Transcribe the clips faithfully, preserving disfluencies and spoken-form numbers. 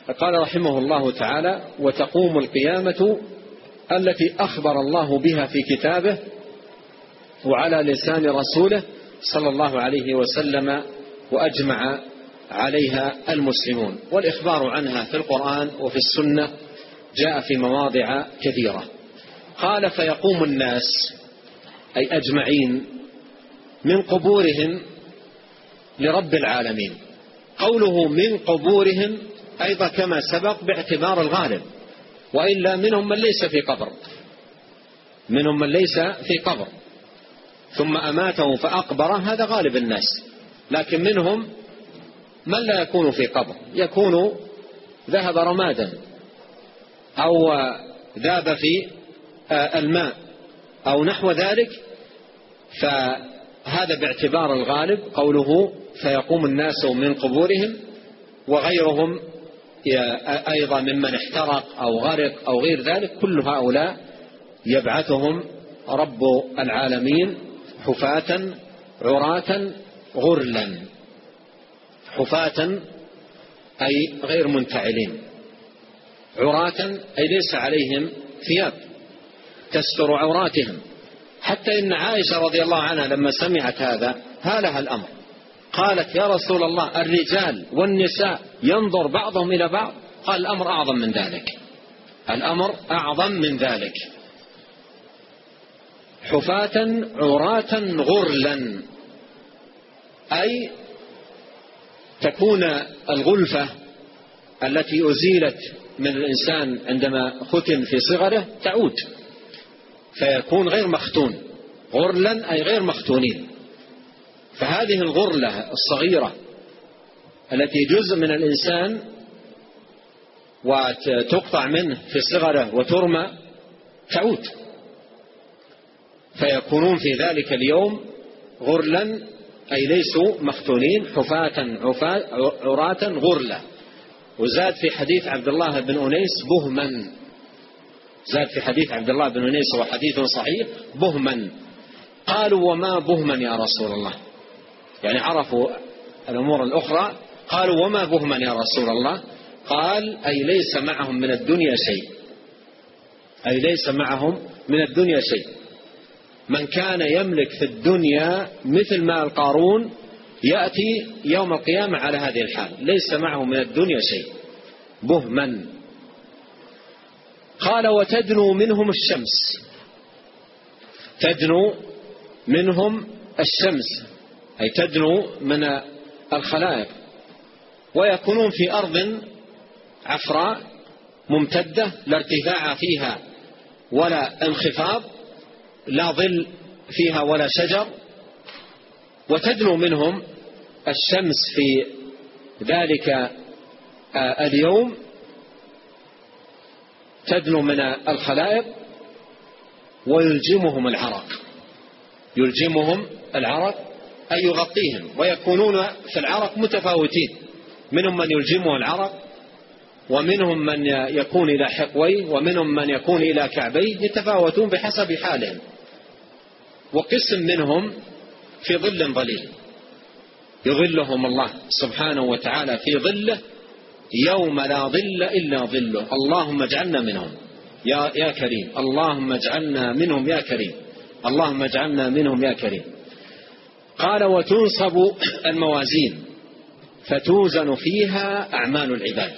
قال رحمه الله تعالى: وتقوم القيامة التي أخبر الله بها في كتابه وعلى لسان رسوله صلى الله عليه وسلم وأجمع عليها المسلمون. والإخبار عنها في القرآن وفي السنة جاء في مواضع كثيرة. قال: فيقوم الناس أي أجمعين من قبورهم لرب العالمين. قوله من قبورهم أيضا كما سبق باعتبار الغالب، وإلا منهم من ليس في قبر، منهم من ليس في قبر ثم أماته فأقبره، هذا غالب الناس. لكن منهم من لا يكون في قبر، يكون ذهب رمادا أو ذاب في الماء أو نحو ذلك، فهذا باعتبار الغالب. قوله فيقوم الناس من قبورهم، وغيرهم أيضا ممن احترق أو غرق أو غير ذلك، كل هؤلاء يبعثهم رب العالمين حفاة عراة غرلا. حفاة أي غير منتعلين، عراة أي ليس عليهم ثياب تستر عوراتهم. حتى إن عائشة رضي الله عنها لما سمعت هذا هالها الأمر، قالت: يا رسول الله، الرجال والنساء ينظر بعضهم إلى بعض؟ قال: الأمر أعظم من ذلك، الأمر أعظم من ذلك. حفاة عراة غرلا، أي تكون الغلفة التي أزيلت من الإنسان عندما ختن في صغره تعود، فيكون غير مختون. غرلا أي غير مختونين. فهذه الغرلة الصغيرة التي جزء من الإنسان وتقطع منه في صغره وترمى تعود، فيكونون في ذلك اليوم غرلا أي ليسوا مختونين، حفاة عراة غرلا. وزاد في حديث عبد الله بن أنيس بهما، زاد في حديث عبد الله بن أنيس وحديث صحيح بهما. قالوا: وما بهما يا رسول الله؟ يعني عرفوا الأمور الأخرى، قالوا: وما بهما يا رسول الله؟ قال: أي ليس معهم من الدنيا شيء، أي ليس معهم من الدنيا شيء. من كان يملك في الدنيا مثل ما القارون يأتي يوم القيامة على هذه الحال، ليس معه من الدنيا شيء. بهما. قال: وتدنو منهم الشمس، تدنو منهم الشمس أي تدنو من الخلائق، ويكونون في أرض عفراء ممتدة لا ارتفاع فيها ولا انخفاض، لا ظل فيها ولا شجر. وتدنو منهم الشمس في ذلك اليوم، تدنو من الخلائق ويلجمهم العرق، يلجمهم العرق أي يغطيهم، ويكونون في العرق متفاوتين، منهم من يلجمه العرق، ومنهم من يكون إلى حقويه، ومنهم من يكون إلى كعبيه، يتفاوتون بحسب حالهم. وقسم منهم في ظل ظليل يظلهم الله سبحانه وتعالى في ظله يوم لا ظل إلا ظله. اللهم اجعلنا منهم يا, يا كريم، اللهم اجعلنا منهم يا كريم، اللهم اجعلنا منهم يا كريم. قال: وتنصب الموازين فتوزن فيها أعمال العباد.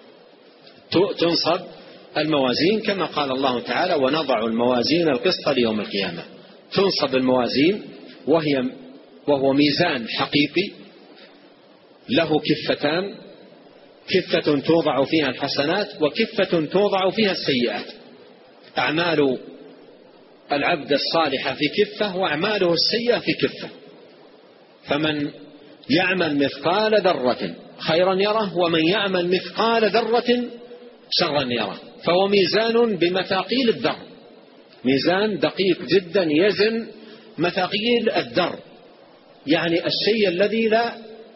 تنصب الموازين كما قال الله تعالى: ونضع الموازين القسط ليوم القيامة. تنصب الموازين وهي وهو ميزان حقيقي له كفتان، كفة توضع فيها الحسنات وكفة توضع فيها السيئات. أعمال العبد الصالح في كفة وأعماله السيئة في كفة. فمن يعمل مثقال ذرة خيرا يره، ومن يعمل مثقال ذرة شرا يره. فهو ميزان بمثاقيل الذر، ميزان دقيق جدا يزن مثاقيل الذر، يعني الشيء الذي لا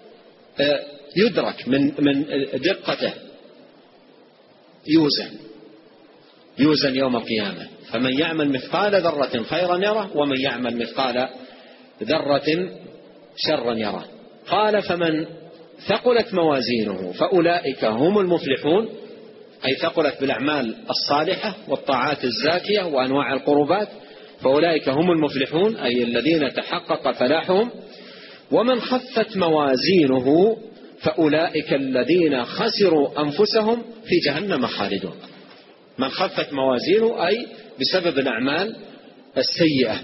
يدرك من من دقته، يوزن يوزن يوم القيامة. فمن يعمل مثقال ذرة خيرا يره، ومن يعمل مثقال ذرة شرا يره. قال: فمن ثقلت موازينه فأولئك هم المفلحون، أي ثقلت بالأعمال الصالحة والطاعات الزاكية وأنواع القربات، فأولئك هم المفلحون أي الذين تحقق فلاحهم. ومن خفت موازينه فأولئك الذين خسروا أنفسهم في جهنم خالدون. من خفت موازينه أي بسبب الأعمال السيئة.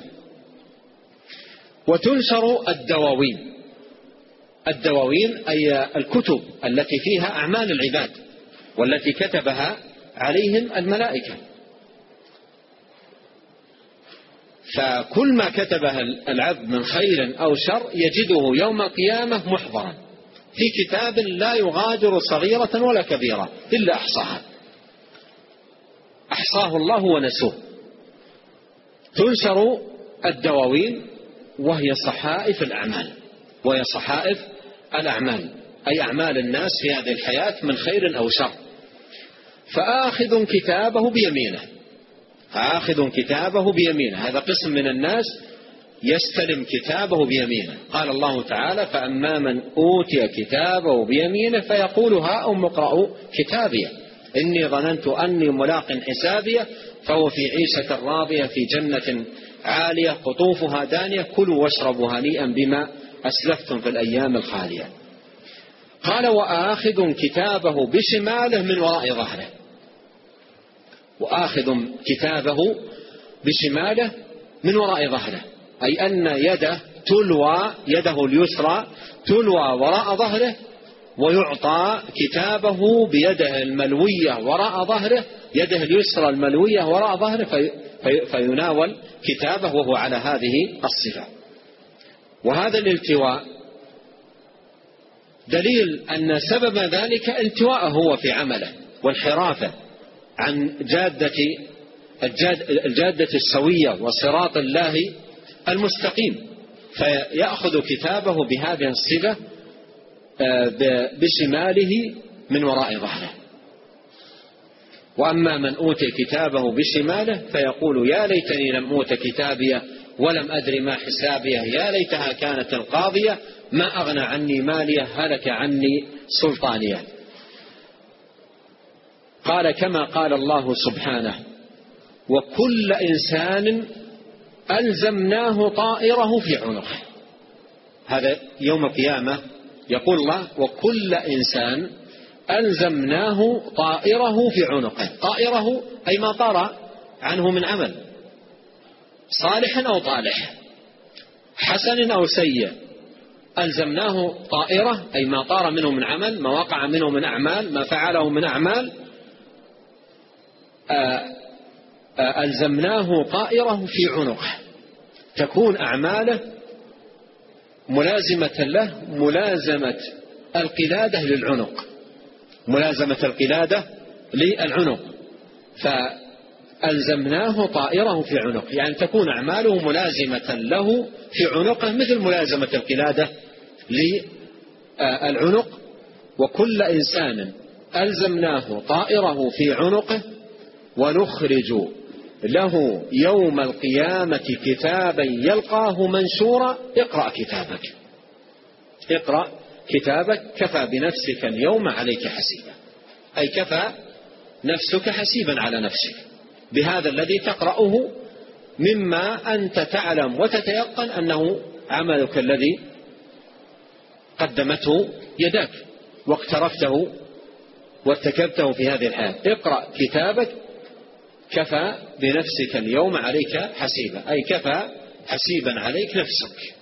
وتنشر الدواوين، الدواوين أي الكتب التي فيها أعمال العباد والتي كتبها عليهم الملائكة، فكل ما كتبها العبد من خير أو شر يجده يوم القيامة محضرا في كتاب لا يغادر صغيرة ولا كبيرة إلا أحصاها، أحصاه الله ونسوه. تنشر الدواوين وهي صحائف الأعمال، وهي صحائف الأعمال أي أعمال الناس في هذه الحياة من خير أو شر. فآخذ كتابه بيمينه، فآخذ كتابه بيمينه، هذا قسم من الناس يستلم كتابه بيمينه. قال الله تعالى: فأما من أوتي كتابه بيمينه فيقول هاؤم اقرءوا كتابي إني ظننت أني ملاق حسابي فهو في عيشة راضية في جنة عالية قطوفها دانية كلوا واشربوا هنيئا بما أسلفتم في الأيام الخالية. قال: وآخذ كتابه بشماله من وراء ظهره، وآخذ كتابه بشماله من وراء ظهره أي أن يده تلوى، يده اليسرى تلوى وراء ظهره، ويعطى كتابه بيده الملوية وراء ظهره، يده اليسرى الملوية وراء ظهره في في فيناول كتابه وهو على هذه الصفة. وهذا الالتواء دليل أن سبب ذلك التواءه هو في عمله وانحرافه عن جادة الجادة السوية وصراط الله المستقيم، فيأخذ كتابه بهذه الصفة بشماله من وراء ظهره. وأما من أوتي كتابه بشماله فيقول: يا ليتني لم أوت كتابيه ولم أدر ما حسابيه يا ليتها كانت القاضية ما أغنى عني ماليه هلك عني سلطانيه. قال كما قال الله سبحانه: وكل إنسان ألزمناه طائره في عنقه. هذا يوم القيامة يقول الله: وكل إنسان ألزمناه طائره في عنقه. طائره أي ما طار عنه من عمل صالح أو طالح، حسن أو سيء، ألزمناه طائره أي ما طار منه من عمل، ما وقع منه من أعمال، ما فعله من أعمال، ألزمناه طائره في عنقه، تكون أعماله ملازمة له ملازمة القلادة للعنق، ملازمة القلادة للعنق، فألزمناه طائره في عنق، يعني تكون أعماله ملازمة له في عنقه مثل ملازمة القلادة للعنق. وكل إنسان ألزمناه طائره في عنقه ونخرج له يوم القيامة كتابا يلقاه منشورا اقرأ كتابك، اقرأ كتابك كفى بنفسك اليوم عليك حسيبا، أي كفى نفسك حسيبا على نفسك بهذا الذي تقرأه مما أنت تعلم وتتيقن أنه عملك الذي قدمته يداك واقترفته وارتكبته في هذه الحياة. اقرأ كتابك كفى بنفسك اليوم عليك حسيبا، أي كفى حسيبا عليك نفسك.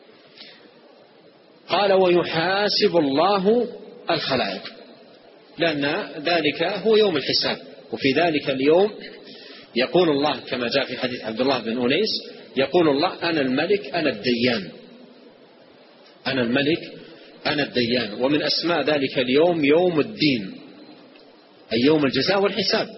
قال: ويحاسب الله الخلائق، لأن ذلك هو يوم الحساب. وفي ذلك اليوم يقول الله كما جاء في حديث عبد الله بن أنيس: يقول الله: أنا الملك أنا الديان، أنا الملك أنا الديان. ومن أسماء ذلك اليوم يوم الدين، أي يوم الجزاء والحساب.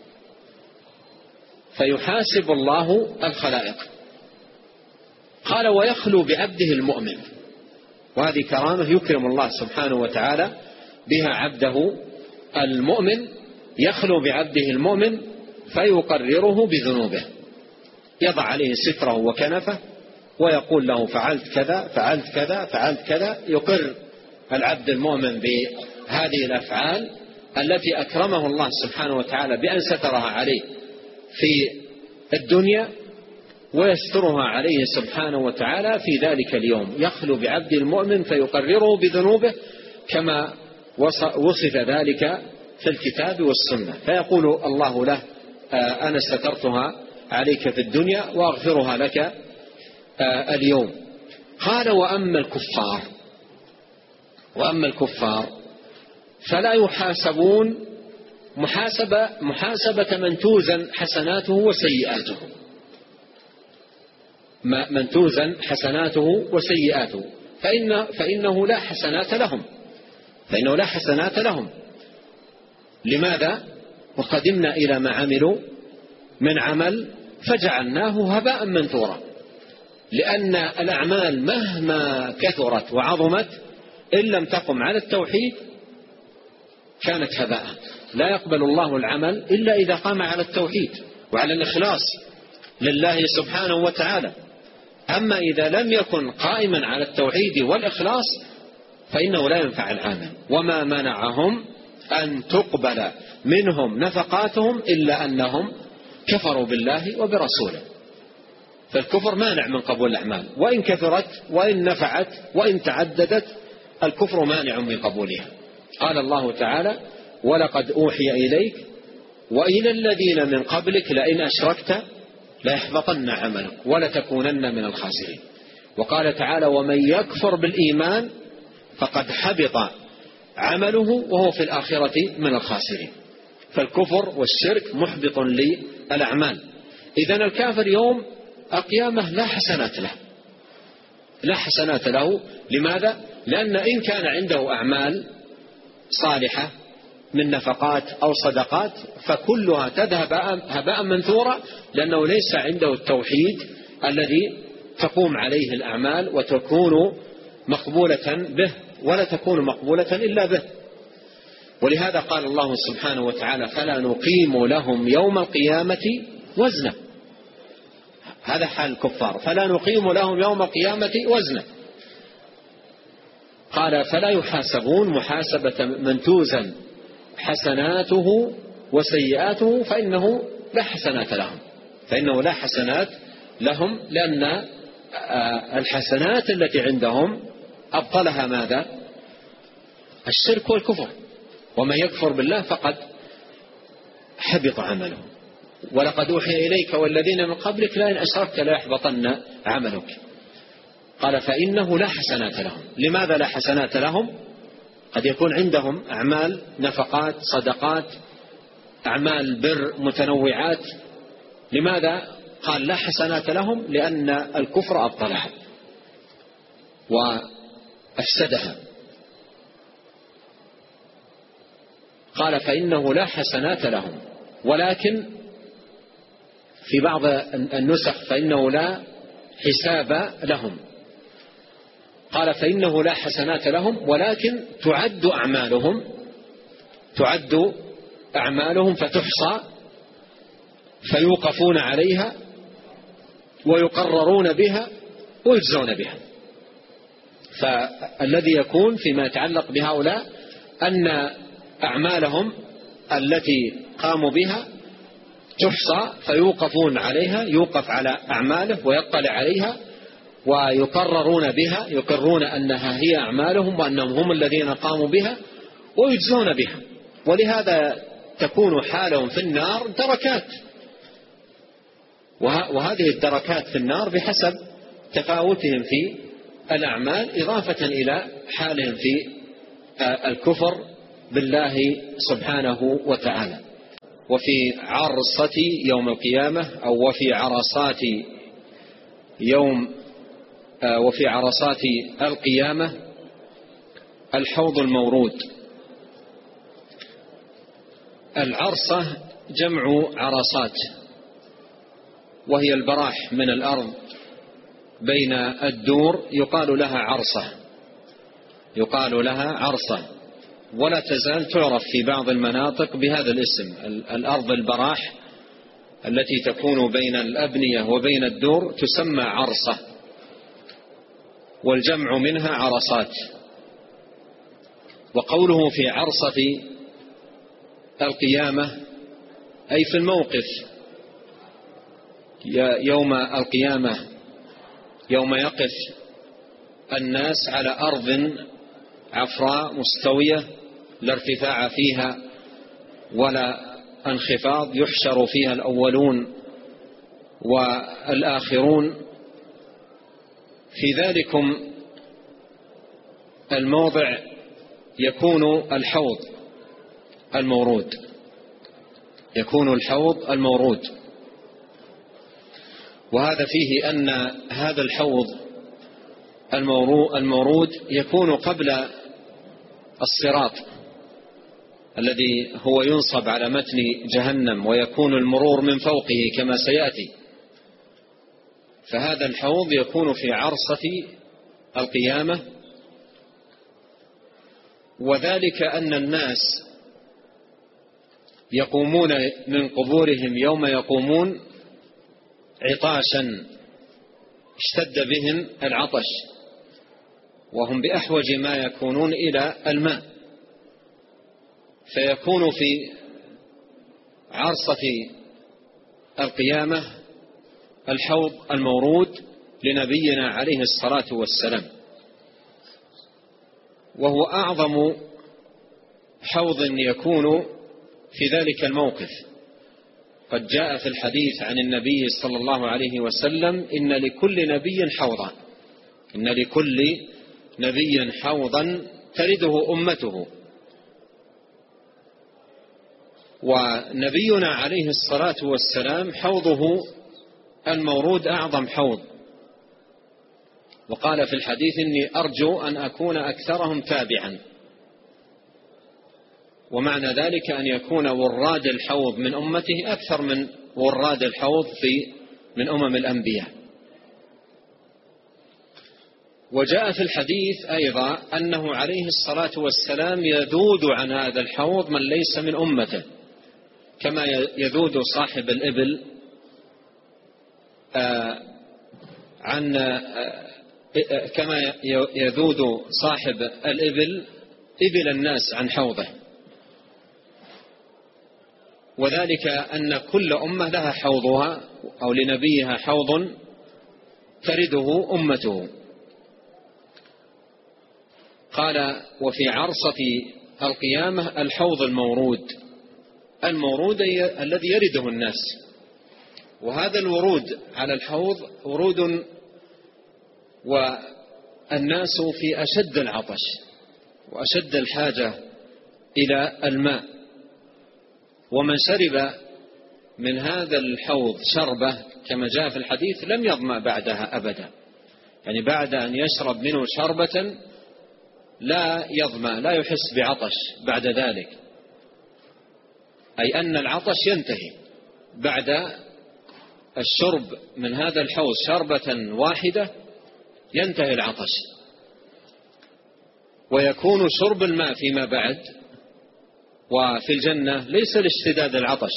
فيحاسب الله الخلائق. قال: ويخلو بعبده المؤمن، وهذه كرامة يكرم الله سبحانه وتعالى بها عبده المؤمن، يخلو بعبده المؤمن فيقرره بذنوبه، يضع عليه ستره وكنفه ويقول له: فعلت كذا فعلت كذا فعلت كذا، يقر العبد المؤمن بهذه الأفعال التي أكرمه الله سبحانه وتعالى بأن سترها عليه في الدنيا، ويسترها عليه سبحانه وتعالى في ذلك اليوم. يخلو بعبد المؤمن فيقرره بذنوبه كما وصف ذلك في الكتاب والسنة، فيقول الله له أنا سترتها عليك في الدنيا وأغفرها لك اليوم. قال وأما الكفار وأما الكفار فلا يحاسبون محاسبة, محاسبة من توزن حسناته وسيئاته، من توزن حسناته وسيئاته فإن فإنه لا حسنات لهم فإنه لا حسنات لهم لماذا؟ وقدمنا إلى ما عملوا من عمل فجعلناه هباء منثورا. لأن الأعمال مهما كثرت وعظمت إن لم تقم على التوحيد كانت هباء. لا يقبل الله العمل إلا إذا قام على التوحيد وعلى الإخلاص لله سبحانه وتعالى. أما إذا لم يكن قائما على التوحيد والإخلاص فإنه لا ينفع العامل. وما منعهم أن تقبل منهم نفقاتهم إلا أنهم كفروا بالله وبرسوله. فالكفر مانع من قبول الأعمال، وإن كثرت وإن نفعت وإن تعددت الكفر مانع من قبولها. قال الله تعالى ولقد أوحي إليك وإلى الذين من قبلك لئن أشركت ليحبطن عملك ولتكونن من الخاسرين. وقال تعالى ومن يكفر بالإيمان فقد حبط عمله وهو في الآخرة من الخاسرين. فالكفر والشرك محبط للأعمال. إذن الكافر يوم القيامة لا حسنات له لا حسنات له لماذا؟ لأن إن كان عنده أعمال صالحة من نفقات أو صدقات فكلها تذهب هباء منثورا، لأنه ليس عنده التوحيد الذي تقوم عليه الأعمال وتكون مقبولة به، ولا تكون مقبولة إلا به. ولهذا قال الله سبحانه وتعالى فلا نقيم لهم يوم القيامة وزنا. هذا حال الكفار، فلا نقيم لهم يوم القيامة وزنا. قال فلا يحاسبون محاسبة من توزن حسناته وسيئاته فإنه لا حسنات لهم فإنه لا حسنات لهم لأن الحسنات التي عندهم أبطلها ماذا؟ الشرك والكفر. ومن يكفر بالله فقد حبط عمله. ولقد أوحي إليك والذين من قبلك لئن أشركت ليحبطن عملك. قال فإنه لا حسنات لهم. لماذا لا حسنات لهم؟ قد يكون عندهم أعمال نفقات صدقات أعمال بر متنوعات. لماذا قال لا حسنات لهم؟ لأن الكفر أبطلها وأفسدها. قال فإنه لا حسنات لهم، ولكن في بعض النسخ فإنه لا حساب لهم. قال فإنه لا حسنات لهم ولكن تعد أعمالهم تعد أعمالهم فتحصى فيوقفون عليها ويقررون بها ويجزون بها. فالذي يكون فيما يتعلق بهؤلاء أن أعمالهم التي قاموا بها تحصى فيوقفون عليها، يوقف على أعماله ويطلع عليها ويقررون بها، يقرون أنها هي أعمالهم وأنهم هم الذين قاموا بها ويجزون بها. ولهذا تكون حالهم في النار دركات، وهذه الدركات في النار بحسب تفاوتهم في الأعمال إضافة إلى حالهم في الكفر بالله سبحانه وتعالى. وفي عرصة يوم القيامة أو وفي عرصات يوم وفي عرصات القيامة الحوض المورود. العرصة جمع عرصات، وهي البراح من الأرض بين الدور يقال لها عرصة يقال لها عرصة ولا تزال تعرف في بعض المناطق بهذا الاسم. الأرض البراح التي تكون بين الأبنية وبين الدور تسمى عرصة، والجمع منها عرصات. وقوله في عرصة القيامة أي في الموقف يوم القيامة، يوم يقف الناس على أرض عفراء مستوية لا ارتفاع فيها ولا انخفاض، يحشر فيها الأولون والآخرون. في ذلكم الموضع يكون الحوض المورود، يكون الحوض المورود، وهذا فيه أن هذا الحوض المورود يكون قبل الصراط الذي هو ينصب على متن جهنم، ويكون المرور من فوقه كما سيأتي. فهذا الحوض يكون في عرصة القيامة، وذلك أن الناس يقومون من قبورهم يوم يقومون عطاشا، اشتد بهم العطش، وهم بأحوج ما يكونون إلى الماء، فيكون في عرصة القيامة الحوض المورود لنبينا عليه الصلاة والسلام، وهو أعظم حوض يكون في ذلك الموقف. قد جاء في الحديث عن النبي صلى الله عليه وسلم: إن لكل نبي حوضا، إن لكل نبي حوضا ترده أمته. ونبينا عليه الصلاة والسلام حوضه المورود أعظم حوض، وقال في الحديث: إني أرجو أن أكون أكثرهم تابعا. ومعنى ذلك أن يكون وراد الحوض من أمته أكثر من وراد الحوض في من أمم الأنبياء. وجاء في الحديث أيضا أنه عليه الصلاة والسلام يذود عن هذا الحوض من ليس من أمته، كما يذود صاحب الإبل عن كما يذود صاحب الإبل إبل الناس عن حوضه. وذلك أن كل أمة لها حوضها أو لنبيها حوض ترده أمته. قال: وفي عرصة القيامة الحوض المورود، المورود الذي يرده الناس. وهذا الورود على الحوض ورود والناس في أشد العطش وأشد الحاجة إلى الماء، ومن شرب من هذا الحوض شربة كما جاء في الحديث لم يظمأ بعدها أبدا، يعني بعد أن يشرب منه شربة لا يظمأ، لا يحس بعطش بعد ذلك، أي أن العطش ينتهي بعد الشرب من هذا الحوض شربة واحدة، ينتهي العطش، ويكون شرب الماء فيما بعد وفي الجنة ليس لاشتداد العطش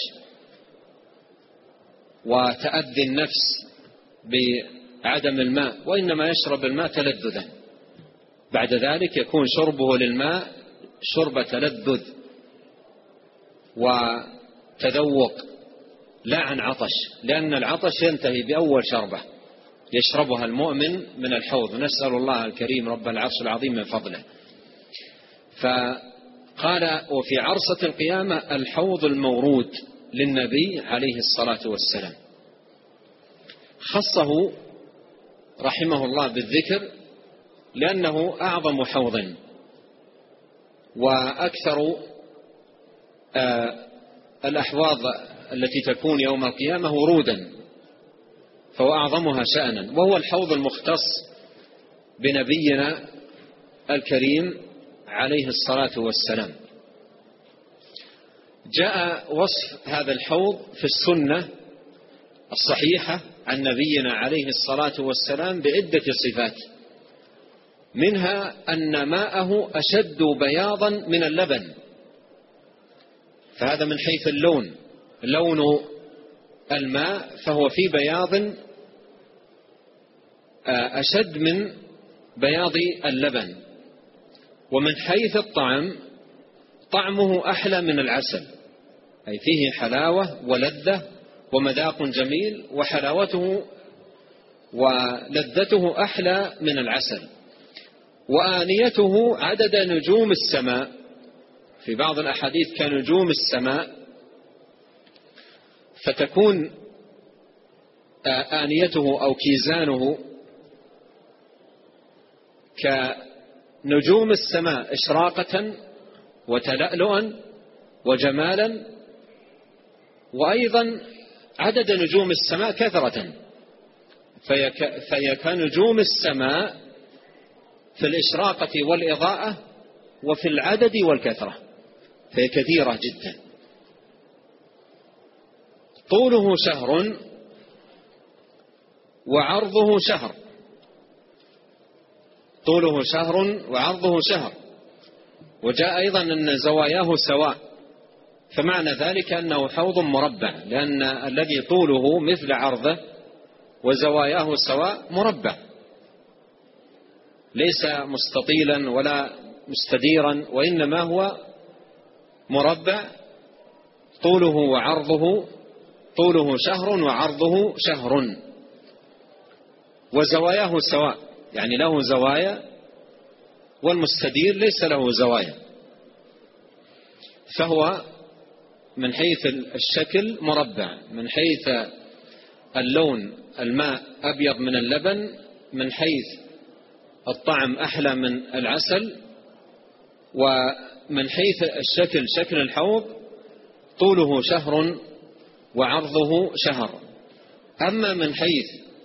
وتأذي النفس بعدم الماء، وإنما يشرب الماء تلذذا. بعد ذلك يكون شربه للماء شرب تلذذ وتذوق لا عن عطش، لأن العطش ينتهي بأول شربة يشربها المؤمن من الحوض. نسأل الله الكريم رب العرش العظيم من فضله. فقال: وفي عرصة القيامة الحوض المورود للنبي عليه الصلاة والسلام. خصه رحمه الله بالذكر لأنه أعظم حوض وأكثر آه الأحواض التي تكون يوم القيامة ورودا، فهو أعظمها شأنا، وهو الحوض المختص بنبينا الكريم عليه الصلاة والسلام. جاء وصف هذا الحوض في السنة الصحيحة عن نبينا عليه الصلاة والسلام بعدة صفات، منها أن ماءه أشد بياضا من اللبن، فهذا من حيث اللون، لون الماء فهو في بياض أشد من بياض اللبن. ومن حيث الطعم طعمه أحلى من العسل، أي فيه حلاوة ولذة ومذاق جميل، وحلاوته ولذته أحلى من العسل. وآنيته عدد نجوم السماء، في بعض الأحاديث كنجوم السماء، فتكون آنيته أو كيزانه كنجوم السماء إشراقة وتلألؤا وجمالا، وأيضا عدد نجوم السماء كثرة، فهي كنجوم السماء في الإشراقة والإضاءة وفي العدد والكثرة، فهي كثيرة جدا. طوله شهر وعرضه شهر، طوله شهر وعرضه شهر. وجاء أيضا أن زواياه سواء، فمعنى ذلك أنه حوض مربع، لأن الذي طوله مثل عرضه وزواياه سواء مربع، ليس مستطيلا ولا مستديرا، وإنما هو مربع طوله وعرضه، طوله شهر وعرضه شهر، وزواياه سواء، يعني له زوايا والمستدير ليس له زوايا، فهو من حيث الشكل مربع، من حيث اللون الماء أبيض من اللبن، من حيث الطعم أحلى من العسل، ومن حيث الشكل شكل الحوض طوله شهر وعرضه شهر. أما من حيث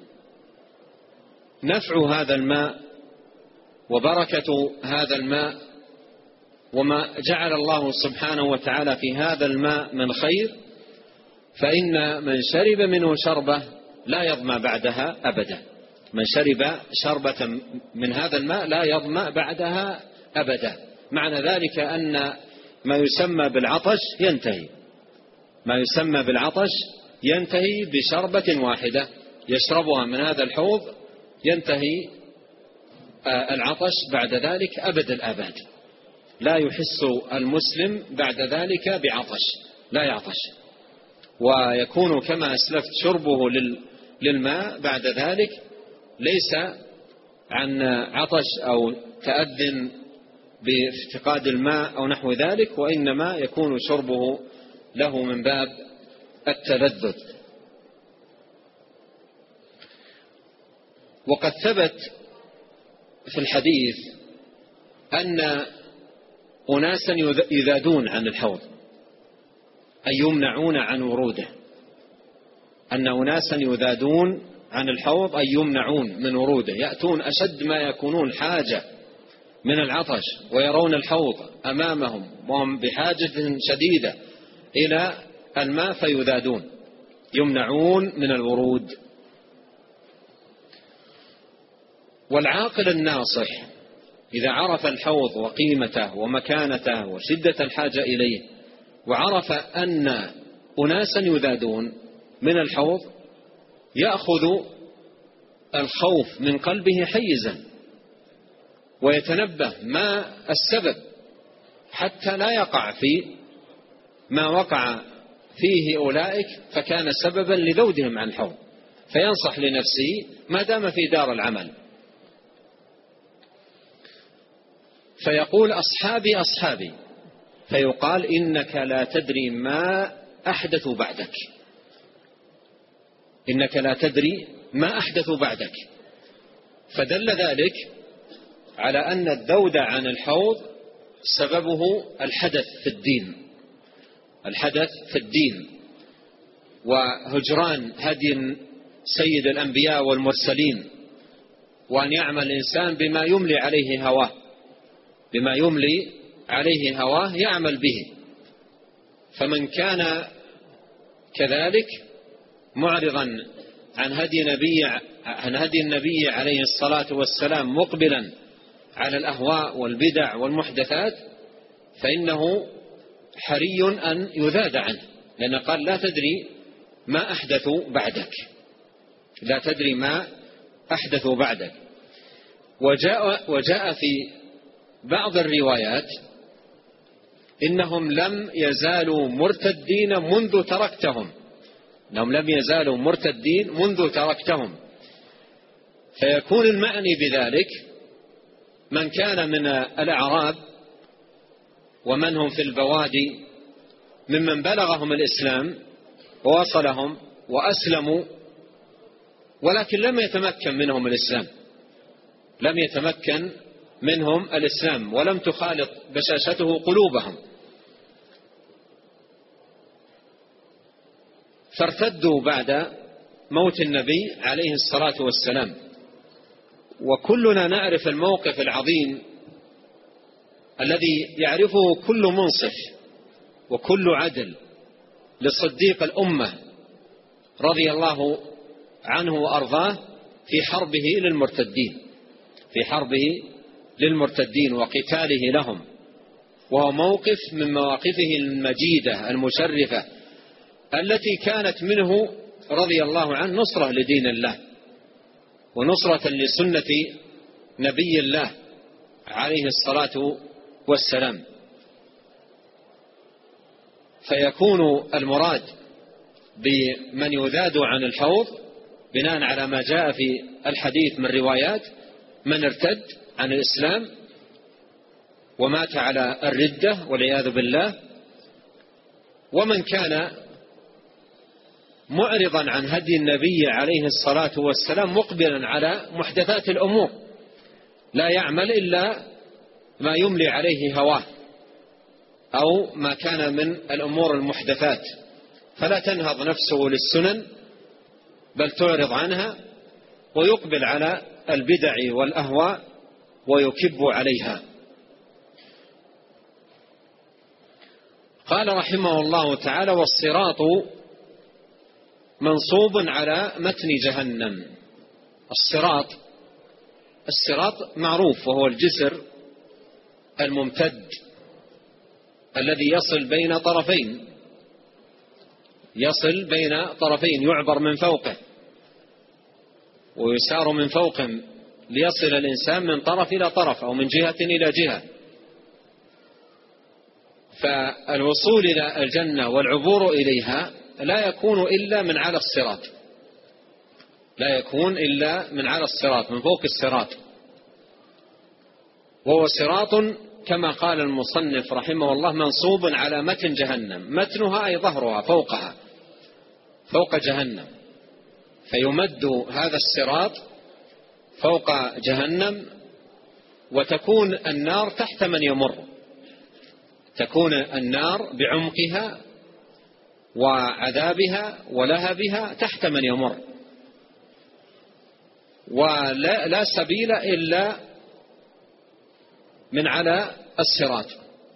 نفع هذا الماء وبركة هذا الماء وما جعل الله سبحانه وتعالى في هذا الماء من خير، فإن من شرب منه شربة لا يظمأ بعدها أبدا، من شرب شربة من هذا الماء لا يظمأ بعدها أبدا. معنى ذلك أن ما يسمى بالعطش ينتهي، ما يسمى بالعطش ينتهي بشربة واحدة يشربها من هذا الحوض، ينتهي العطش بعد ذلك أبد الآباد، لا يحس المسلم بعد ذلك بعطش، لا يعطش، ويكون كما أسلفت شربه للماء بعد ذلك ليس عن عطش أو تأذن بافتقاد الماء أو نحو ذلك، وإنما يكون شربه له من باب التلذذ. وقد ثبت في الحديث أن أناسا يذادون عن الحوض، أي يمنعون عن وروده، أن أناسا يذادون عن الحوض أي يمنعون من وروده، يأتون أشد ما يكونون حاجة من العطش ويرون الحوض أمامهم وهم بحاجة شديدة إلى الماء فيذادون، يمنعون من الورود. والعاقل الناصح إذا عرف الحوض وقيمته ومكانته وشدة الحاجة إليه، وعرف أن أناسا يذادون من الحوض، يأخذ الخوف من قلبه حيزا ويتنبه ما السبب حتى لا يقع في ما وقع فيه أولئك فكان سببا لذودهم عن الحوض، فينصح لنفسه ما دام في دار العمل، فيقول أصحابي أصحابي، فيقال إنك لا تدري ما أحدث بعدك، إنك لا تدري ما أحدث بعدك. فدل ذلك على أن الذود عن الحوض سببه الحدث في الدين، الحدث في الدين وهجران هدي سيد الأنبياء والمرسلين، وأن يعمل الإنسان بما يملي عليه هواه، بما يملي عليه هواه يعمل به. فمن كان كذلك معرضا عن هدي نبي عن هدي النبي عليه الصلاة والسلام مقبلا على الأهواء والبدع والمحدثات، فإنه حري أن يذاد عنه، لأن قال لا تدري ما أحدث بعدك، لا تدري ما أحدث بعدك. وجاء, وجاء في بعض الروايات إنهم لم يزالوا مرتدين منذ تركتهم، إنهم لم يزالوا مرتدين منذ تركتهم، فيكون المعني بذلك من كان من الأعراب ومن هم في البوادي ممن بلغهم الإسلام ووصلهم وأسلموا، ولكن لم يتمكن منهم الإسلام، لم يتمكن منهم الإسلام ولم تخالط بشاشته قلوبهم، فارتدوا بعد موت النبي عليه الصلاة والسلام. وكلنا نعرف الموقف العظيم الذي يعرفه كل منصف وكل عدل لصديق الأمة رضي الله عنه وأرضاه في حربه للمرتدين، في حربه للمرتدين وقتاله لهم، وهو موقف من مواقفه المجيدة المشرفة التي كانت منه رضي الله عنه نصرة لدين الله ونصرة لسنة نبي الله عليه الصلاة والسلام. فيكون المراد بمن يذاد عن الحوض بناء على ما جاء في الحديث من روايات من ارتد عن الإسلام ومات على الردة والعياذ بالله، ومن كان معرضا عن هدي النبي عليه الصلاة والسلام مقبلا على محدثات الأمور، لا يعمل إلا ما يملي عليه هواه أو ما كان من الأمور المحدثات، فلا تنهض نفسه للسنن بل تعرض عنها ويقبل على البدع والأهواء ويكب عليها. قال رحمه الله تعالى: والصراط منصوب على متن جهنم. الصراط الصراط معروف، وهو الجسر الممتد الذي يصل بين طرفين، يصل بين طرفين يعبر من فوقه ويسار من فوقه ليصل الإنسان من طرف إلى طرف أو من جهة إلى جهة. فالوصول إلى الجنة والعبور إليها لا يكون إلا من على الصراط، لا يكون إلا من على الصراط، من فوق الصراط. وهو صراط كما قال المصنف رحمه الله منصوب على متن جهنم، متنها أي ظهرها فوقها، فوق جهنم، فيمد هذا الصراط فوق جهنم وتكون النار تحت من يمر، تكون النار بعمقها وعذابها ولهبها تحت من يمر، ولا لا سبيل إلا من على الصراط.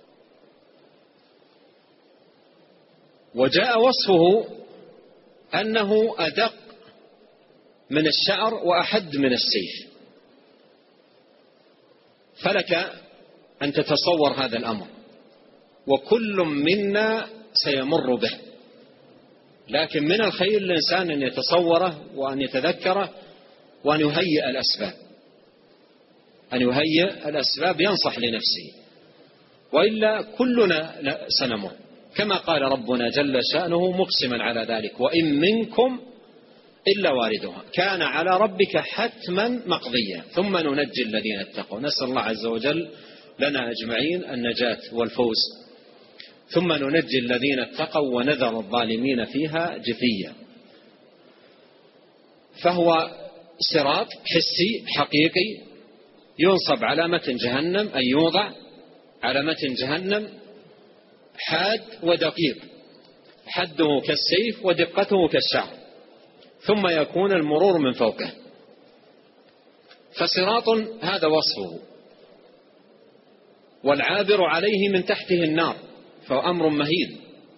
وجاء وصفه أنه أدق من الشعر وأحد من السيف، فلك أن تتصور هذا الأمر، وكل منا سيمر به، لكن من الخير الإنسان أن يتصوره وأن يتذكره وأن يهيئ الأسباب، أن يهيئ الأسباب ينصح لنفسه، وإلا كلنا سنمر، كما قال ربنا جل شأنه مقسما على ذلك: وإن منكم إلا واردها كان على ربك حتما مقضيا ثم ننجي الذين اتقوا. نسأل الله عز وجل لنا أجمعين النجاة والفوز. ثم ننجي الذين اتقوا ونذر الظالمين فيها جثيا. فهو صراط حسي حقيقي ينصب على متن جهنم، أي يوضع على متن جهنم، حاد ودقيق، حده كالسيف ودقته كالشعر، ثم يكون المرور من فوقه. فصراط هذا وصفه، والعابر عليه من تحته النار، فهو أمر مهين،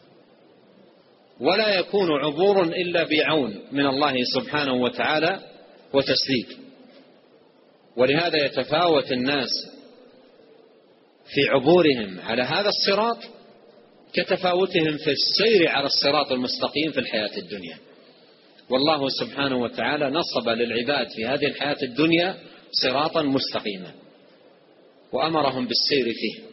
ولا يكون عبور إلا بعون من الله سبحانه وتعالى وتسديد. ولهذا يتفاوت الناس في عبورهم على هذا الصراط كتفاوتهم في السير على الصراط المستقيم في الحياة الدنيا. والله سبحانه وتعالى نصب للعباد في هذه الحياة الدنيا صراطا مستقيما، وأمرهم بالسير فيه.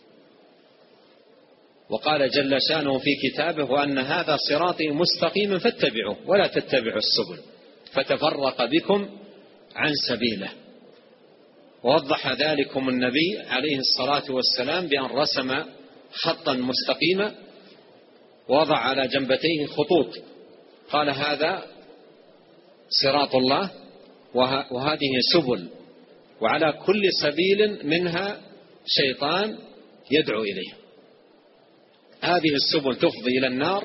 وقال جل شانه في كتابه: وأن هذا صراطي مستقيما فاتبعوه ولا تتبعوا السبل فتفرق بكم عن سبيله. ووضح ذلكم النبي عليه الصلاة والسلام بأن رسم خطا مستقيما ووضع على جنبتيه خطوط، قال: هذا صراط الله وهذه سبل، وعلى كل سبيل منها شيطان يدعو إليه. هذه السبل تفضي إلى النار،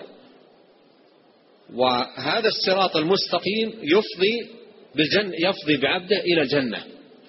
وهذا الصراط المستقيم يفضي بالجنة، يفضي بعبده إلى الجنة.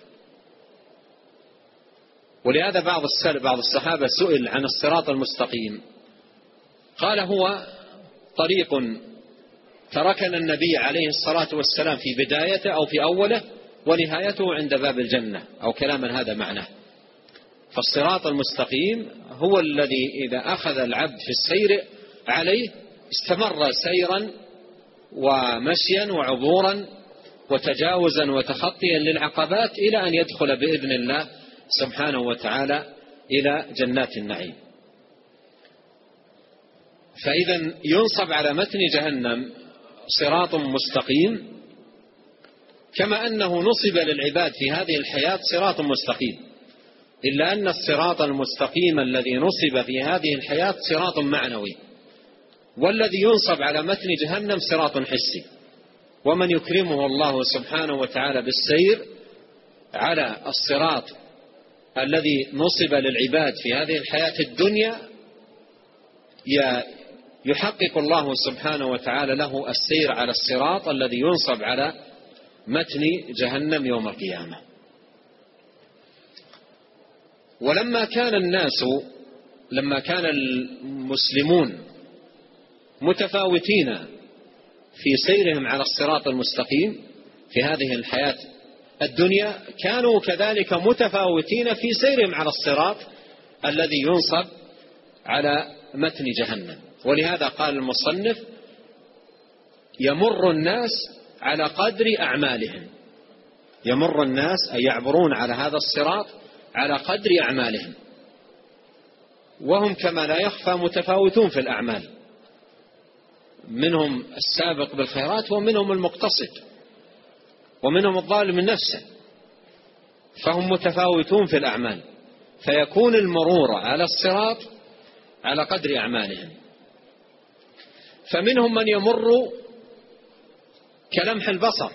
ولهذا بعض السلف بعض الصحابة سئل عن الصراط المستقيم، قال: هو طريق تركنا النبي عليه الصلاة والسلام في بدايته أو في أوله ونهايته عند باب الجنة، أو كلاما هذا معناه. فالصراط المستقيم هو الذي إذا أخذ العبد في السير عليه استمر سيرا ومشيا وعبورا وتجاوزا وتخطيا للعقبات إلى أن يدخل بإذن الله سبحانه وتعالى إلى جنات النعيم. فإذا ينصب على متن جهنم صراط مستقيم، كما أنه نصب للعباد في هذه الحياة صراط مستقيم، إلا أن الصراط المستقيم الذي نصب في هذه الحياة صراط معنوي، والذي ينصب على متن جهنم صراط حسي. ومن يكرمه الله سبحانه وتعالى بالسير على الصراط الذي نصب للعباد في هذه الحياة الدنيا يحقق الله سبحانه وتعالى له السير على الصراط الذي ينصب على متن جهنم يوم القيامة. ولما كان الناس لما كان المسلمون متفاوتين في سيرهم على الصراط المستقيم في هذه الحياة الدنيا، كانوا كذلك متفاوتين في سيرهم على الصراط الذي ينصب على متن جهنم. ولهذا قال المصنف: يمر الناس على قدر أعمالهم. يمر الناس أي يعبرون على هذا الصراط على قدر أعمالهم، وهم كما لا يخفى متفاوتون في الأعمال، منهم السابق بالخيرات ومنهم المقتصد ومنهم الظالم نفسه، فهم متفاوتون في الأعمال، فيكون المرور على الصراط على قدر أعمالهم. فمنهم من يمر كلمح البصر،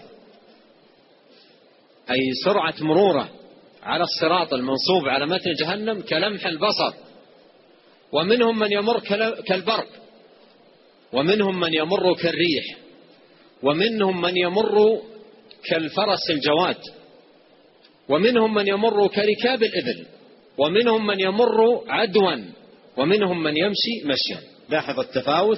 أي سرعة مروره على الصراط المنصوب على متن جهنم كلمح البصر. ومنهم من يمر كالبرق، ومنهم من يمر كالريح، ومنهم من يمر كالفرس الجواد، ومنهم من يمر كركاب الإبل، ومنهم من يمر عدوا، ومنهم من يمشي مشيا. لاحظ التفاوت.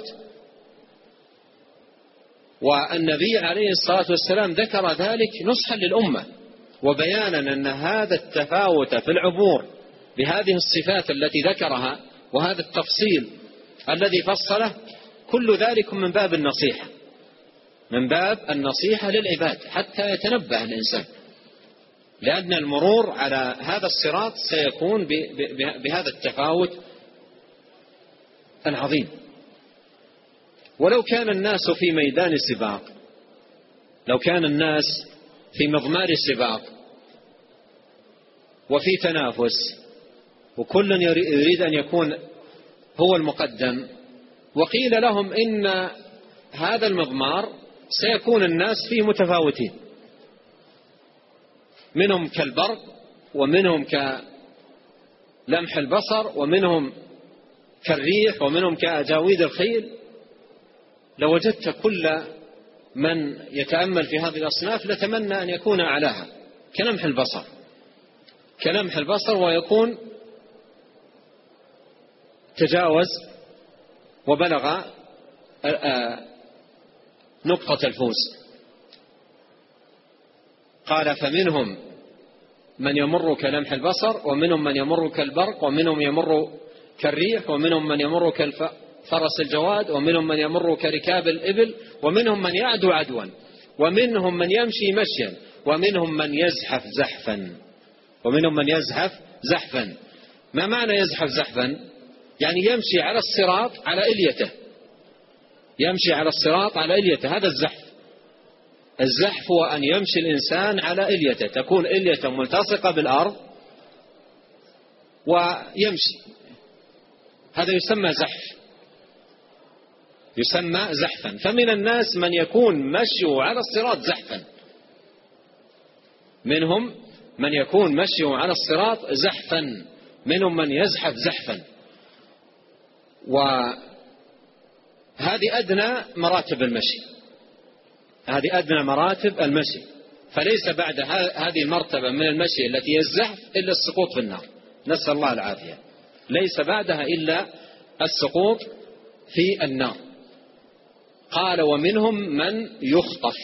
والنبي عليه الصلاة والسلام ذكر ذلك نصحا للأمة وبيانا أن هذا التفاوت في العبور بهذه الصفات التي ذكرها وهذا التفصيل الذي فصله، كل ذلك من باب النصيحة، من باب النصيحة للعباد حتى يتنبه الإنسان، لأن المرور على هذا الصراط سيكون بهذا التفاوت العظيم. ولو كان الناس في ميدان سباق، لو كان الناس في مضمار سباق وفي تنافس وكل يريد أن يكون هو المقدم، وقيل لهم إن هذا المضمار سيكون الناس فيه متفاوتين، منهم كالبرق ومنهم كلمح البصر ومنهم كالريح ومنهم كأجاويد الخيل، لوجدت كل من يتأمل في هذه الأصناف لتمنى أن يكون أعلاها كلمح البصر، كلمح البصر، ويكون تجاوز وبلغ نقطة الفوز. قال: فمنهم من يمر كلمح البصر، ومنهم من يمر كالبرق، ومنهم يمر كالريح، ومنهم من يمر كالفرس الجواد، ومنهم من يمر كركاب الإبل، ومنهم من يعدو عدوا، ومنهم من يمشي مشيا، ومنهم من يزحف زحفا ومنهم من يزحف زحفا. ما معنى يزحف زحفا؟ يعني يمشي على الصراط على إليته، يمشي على الصراط على إليته، هذا الزحف. الزحف هو أن يمشي الإنسان على إليته، تكون إليته ملتصقة بالأرض ويمشي، هذا يسمى زحف، يسمى زحفا. فمن الناس من يكون مشيه على الصراط زحفا، منهم من يكون مشيه على الصراط زحفا، منهم من يزحف زحفا. وهذه أدنى مراتب المشي، هذه أدنى مراتب المشي. فليس بعد هذه المرتبة من المشي التي هي الزحف إلا السقوط في النار، نسأل الله العافية. ليس بعدها إلا السقوط في النار. قال ومنهم من يخطف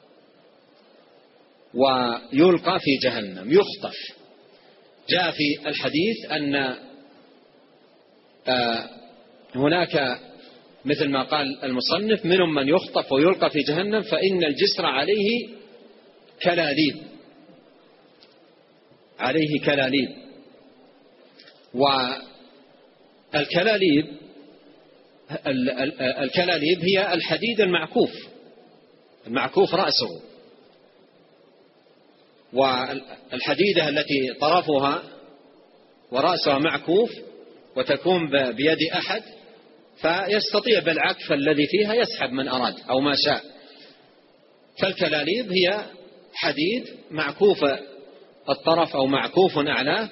ويلقى في جهنم. يخطف، جاء في الحديث أن هناك مثل ما قال المصنف منهم من يخطف ويلقى في جهنم فإن الجسر عليه كلاليب، عليه كلاليب. والكلاليب الكلاليب هي الحديد المعكوف، المعكوف رأسه، والحديدة التي طرفها ورأسها معكوف وتكون بيد أحد فيستطيع بالعكف الذي فيها يسحب من أراد أو ما شاء. فالكلاليب هي حديد معكوف الطرف أو معكوف أعلاه.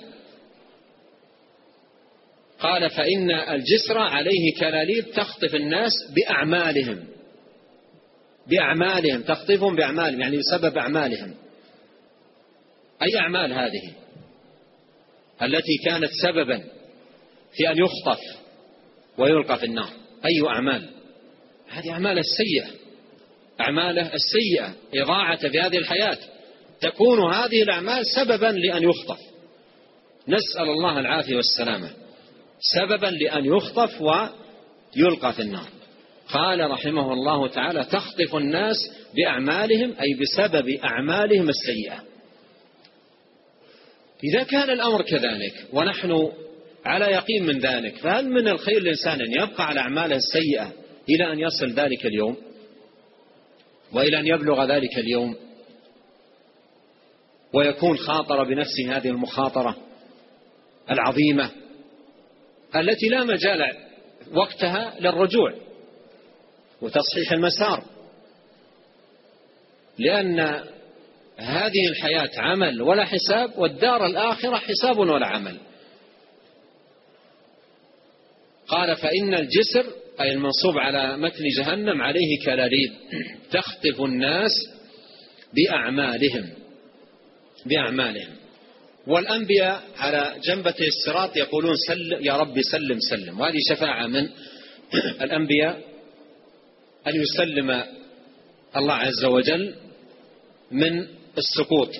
قال فإن الجسر عليه كلاليب تخطف الناس بأعمالهم، بأعمالهم تخطفهم بأعمالهم، يعني بسبب أعمالهم. أي أعمال هذه التي كانت سببا في أن يخطف ويلقى في النار؟ أي أعمال؟ هذه أعمال السيئة، أعماله السيئة إضاعة في هذه الحياة، تكون هذه الأعمال سببا لأن يخطف، نسأل الله العافية والسلامة، سببا لأن يخطف ويلقى في النار. قال رحمه الله تعالى تخطف الناس بأعمالهم، أي بسبب أعمالهم السيئة. إذا كان الأمر كذلك ونحن على يقين من ذلك، فهل من الخير الإنسان أن يبقى على أعماله السيئة إلى أن يصل ذلك اليوم وإلى أن يبلغ ذلك اليوم ويكون خاطر بنفسه هذه المخاطرة العظيمة التي لا مجال وقتها للرجوع وتصحيح المسار، لأن هذه الحياة عمل ولا حساب، والدار الآخرة حساب ولا عمل. قال فإن الجسر أي المنصوب على متن جهنم عليه كلاليب تخطف الناس بأعمالهم، بأعمالهم. والأنبياء على جنبتي الصراط يقولون سل يا رب سلم سلم، وهذه شفاعة من الأنبياء أن يسلم الله عز وجل من السقوط.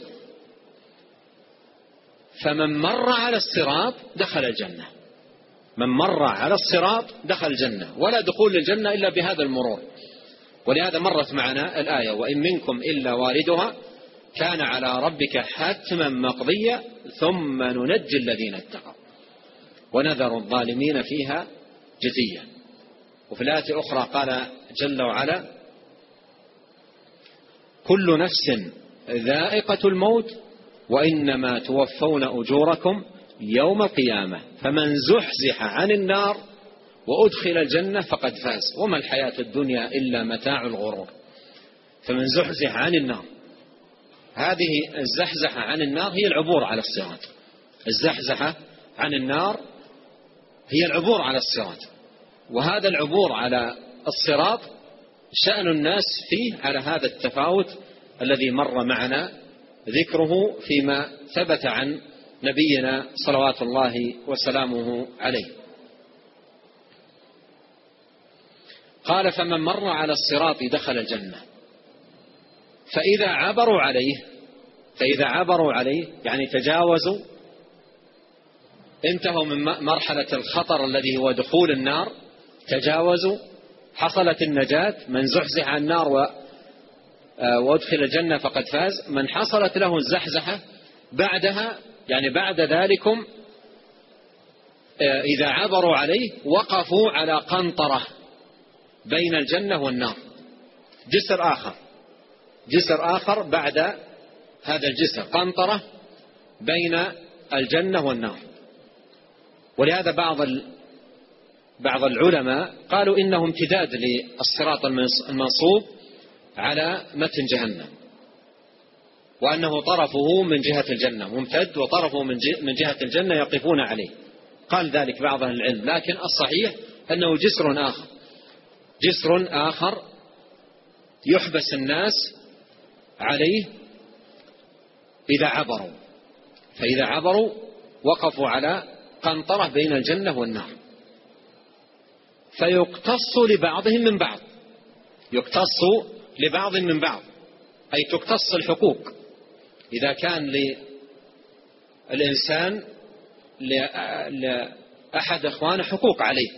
فمن مر على الصراط دخل الجنة، من مر على الصراط دخل الجنة، ولا دخول الجنة إلا بهذا المرور. ولهذا مرت معنا الآية وإن منكم إلا واردها كان على ربك حتما مقضيا ثم ننجي الذين اتقوا ونذر الظالمين فيها جثيا. وفي الآية الأخرى قال جل وعلا كل نفس ذائقة الموت وإنما توفون أجوركم يوم القيامة فمن زحزح عن النار وأدخل الجنة فقد فاز وما الحياة الدنيا إلا متاع الغرور. فمن زحزح عن النار، هذه الزحزحة عن النار هي العبور على الصراط، الزحزحة عن النار هي العبور على الصراط. وهذا العبور على الصراط شأن الناس فيه على هذا التفاوت الذي مر معنا ذكره فيما ثبت عن نبينا صلوات الله وسلامه عليه. قال فمن مر على الصراط دخل الجنة، فإذا عبروا عليه، فإذا عبروا عليه يعني تجاوزوا، انتهوا من مرحلة الخطر الذي هو دخول النار، تجاوزوا، حصلت النجاة. من زحزح عن النار وادخل الجنة فقد فاز. من حصلت له الزحزحة بعدها يعني بعد ذلكم إذا عبروا عليه وقفوا على قنطرة بين الجنة والنار، جسر آخر جسر آخر بعد هذا الجسر، قنطرة بين الجنة والنار. ولهذا بعض بعض العلماء قالوا إنه امتداد للصراط المنصوب على متن جهنم، وأنه طرفه من جهة الجنة ممتد وطرفه من جهة الجنة يقفون عليه. قال ذلك بعض أهل العلم، لكن الصحيح أنه جسر آخر جسر آخر يحبس الناس عليه إذا عبروا، فإذا عبروا وقفوا على قنطرة بين الجنة والنار، فيقتص لبعضهم من بعض يقتص لبعض من بعض أي تقتص الحقوق. إذا كان للإنسان لأحد إخوانه حقوق عليه،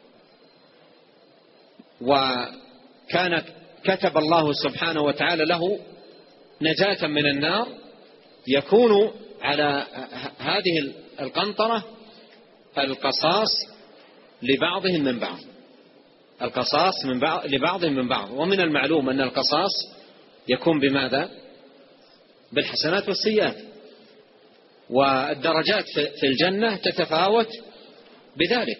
وكان كتب الله سبحانه وتعالى له نجاة من النار، يكون على هذه القنطرة القصاص لبعضهم من بعض القصاص من بعض لبعضهم من بعض. ومن المعلوم أن القصاص يكون بماذا؟ بالحسنات والسيئات، والدرجات في الجنة تتفاوت بذلك،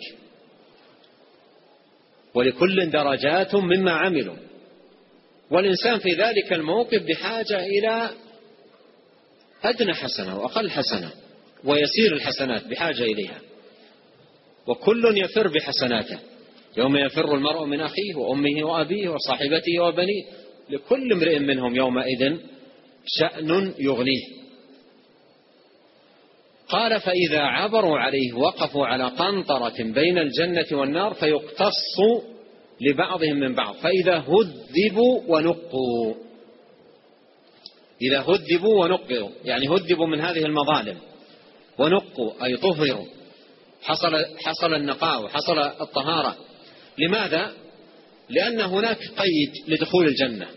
ولكل درجات مما عملوا، والإنسان في ذلك الموقف بحاجة إلى أدنى حسنة وأقل حسنة، ويسير الحسنات بحاجة إليها، وكل يفر بحسناته. يوم يفر المرء من أخيه وأمه وأبيه وصاحبته وبنيه، لكل امرئ منهم يومئذ شأن يغنيه. قال فإذا عبروا عليه وقفوا على قنطرة بين الجنة والنار فيقتص لبعضهم من بعض، فإذا هذبوا ونقوا إذا هذبوا ونقوا يعني هذبوا من هذه المظالم، ونقوا أي طهروا، حصل حصل النقاء وحصل الطهارة. لماذا؟ لأن هناك قيد لدخول الجنة،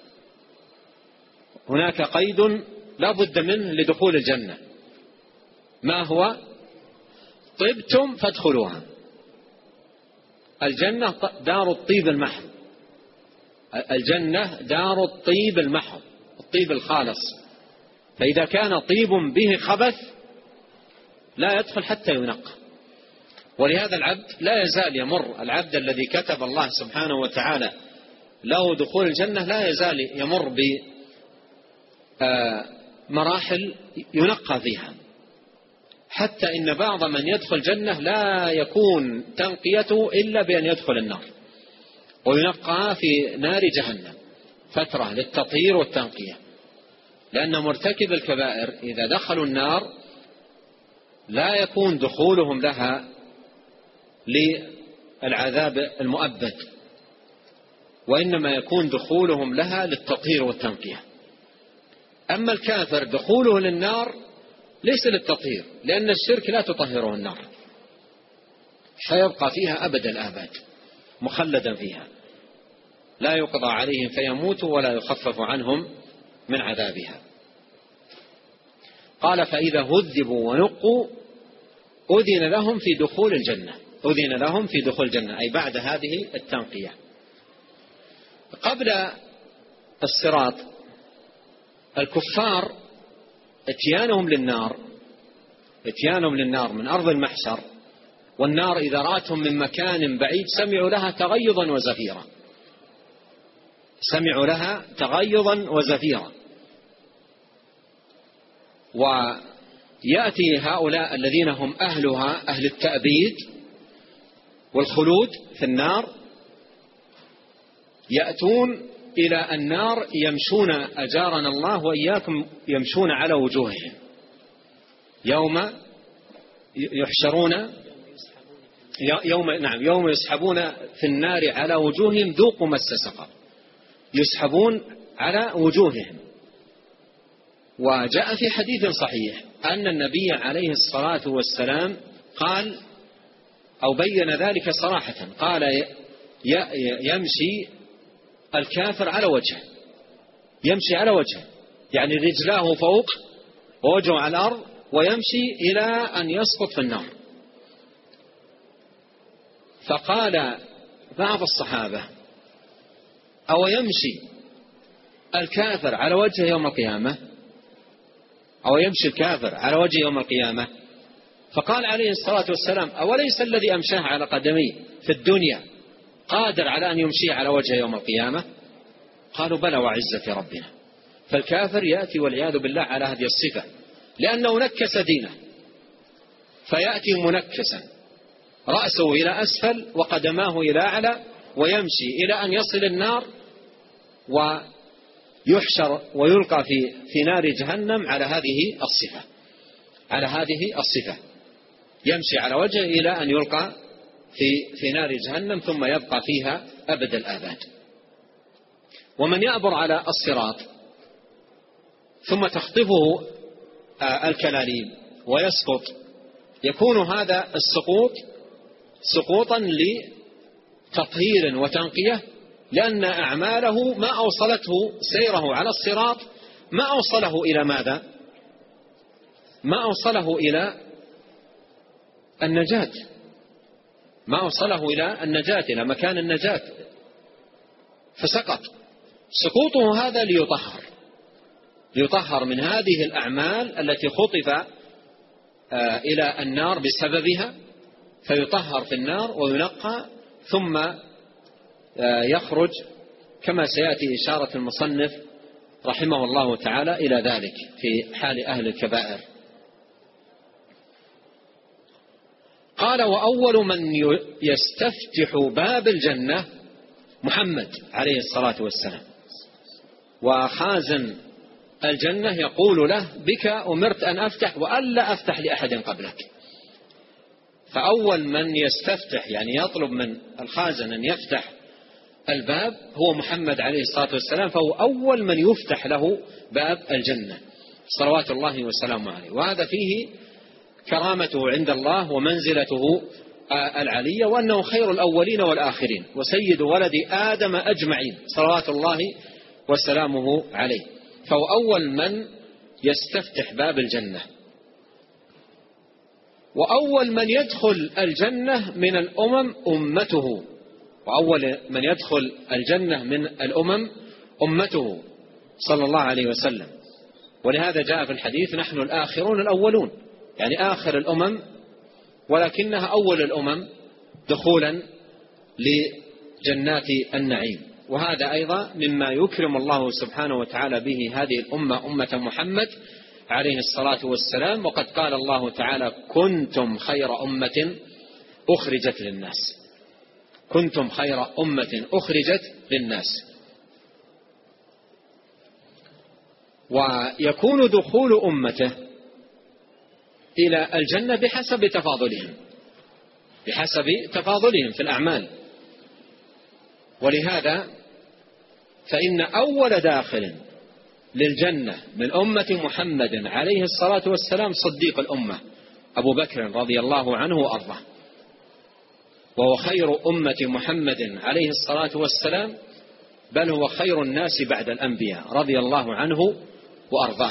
هناك قيد لا بد منه لدخول الجنة. ما هو؟ طبتم فادخلوها. الجنة دار الطيب المحض، الجنة دار الطيب المحض، الطيب الخالص، فإذا كان طيب به خبث لا يدخل حتى ينقى. ولهذا العبد لا يزال يمر، العبد الذي كتب الله سبحانه وتعالى له دخول الجنة لا يزال يمر بمراحل ينقى فيها، حتى إن بعض من يدخل الجنة لا يكون تنقيته إلا بأن يدخل النار، وينقى في نار جهنم فترة للتطهير والتنقية، لأن مرتكب الكبائر إذا دخلوا النار لا يكون دخولهم لها للعذاب المؤبد، وإنما يكون دخولهم لها للتطهير والتنقية. أما الكافر دخوله للنار ليس للتطهير، لأن الشرك لا تطهره النار، فيبقى فيها أبد الآباد مخلدا فيها، لا يقضى عليهم فيموتوا ولا يخفف عنهم من عذابها. قال فإذا هذبوا ونقوا أذن لهم في دخول الجنة أذن لهم في دخول الجنة أي بعد هذه التنقية. قبل الصراط الكفار اتيانهم للنار اتيانهم للنار من أرض المحشر، والنار إذا رأتهم من مكان بعيد سمعوا لها تغيظا وزفيرا سمعوا لها تغيظا وزفيرا ويأتي هؤلاء الذين هم أهلها أهل التأبيد والخلود في النار، يأتون إلى النار يمشون أجارنا الله وإياكم يمشون على وجوههم يوم يحشرون يوم نعم يوم يسحبون في النار على وجوههم ذوقوا مس سقر، يسحبون على وجوههم. وجاء في حديث صحيح أن النبي عليه الصلاة والسلام قال أو بين ذلك صراحة، قال يمشي الكافر على وجهه يمشي على وجهه يعني رجلاه فوق ووجهه على الأرض، ويمشي إلى أن يسقط في النار. فقال بعض الصحابة: أو يمشي الكافر على وجه يوم القيامة؟ أو يمشي الكافر على وجه يوم القيامة؟ فقال عليه الصلاة والسلام: أوليس الذي أمشاه على قدميه في الدنيا قادر على أن يمشي على وجه يوم القيامة؟ قالوا: بلى وعزة ربنا. فالكافر يأتي والعياذ بالله على هذه الصفة، لأنه نكس دينه، فيأتي منكسا رأسه إلى أسفل وقدماه إلى أعلى، ويمشي إلى أن يصل النار ويحشر ويلقى في في نار جهنم على هذه الصفة على هذه الصفة يمشي على وجهه إلى أن يلقى في في نار جهنم ثم يبقى فيها أبد الآباد. ومن يعبر على الصراط ثم تخطفه الكلاليب ويسقط، يكون هذا السقوط سقوطا لتطهير وتنقية، لأن أعماله ما أوصلته سيره على الصراط ما أوصله إلى ماذا؟ ما أوصله إلى النجاة ما أوصله إلى النجاة إلى مكان النجاة، فسقط. سقوطه هذا ليطهر ليطهر من هذه الأعمال التي خطف إلى النار بسببها، فيطهر في النار وينقى ثم يخرج، كما سيأتي إشارة المصنف رحمه الله تعالى إلى ذلك في حال أهل الكبائر. قال: وأول من يستفتح باب الجنة محمد عليه الصلاة والسلام، وخازن الجنة يقول له: بك أمرت أن أفتح وألا أفتح لأحد قبلك. فأول من يستفتح يعني يطلب من الخازن أن يفتح الباب هو محمد عليه الصلاة والسلام، فهو أول من يفتح له باب الجنة صلوات الله وسلامه عليه. وهذا فيه كرامته عند الله ومنزلته العلية، وأنه خير الأولين والآخرين وسيد ولد آدم أجمعين صلوات الله وسلامه عليه. فهو أول من يستفتح باب الجنة، وأول من يدخل الجنة من الأمم أمته وأول من يدخل الجنة من الأمم أمته صلى الله عليه وسلم. ولهذا جاء في الحديث: نحن الآخرون الأولون، يعني آخر الأمم ولكنها أول الأمم دخولا لجنات النعيم. وهذا أيضا مما يكرم الله سبحانه وتعالى به هذه الأمة، أمة محمد عليه الصلاة والسلام. وقد قال الله تعالى: كنتم خير أمة أخرجت للناس كنتم خير أمة أخرجت للناس. ويكون دخول أمته إلى الجنة بحسب تفاضلهم بحسب تفاضلهم في الأعمال. ولهذا فإن أول داخل للجنة من أمة محمد عليه الصلاة والسلام صديق الأمة أبو بكر رضي الله عنه وأرضاه، وهو خير أمة محمد عليه الصلاة والسلام، بل هو خير الناس بعد الأنبياء رضي الله عنه وأرضاه.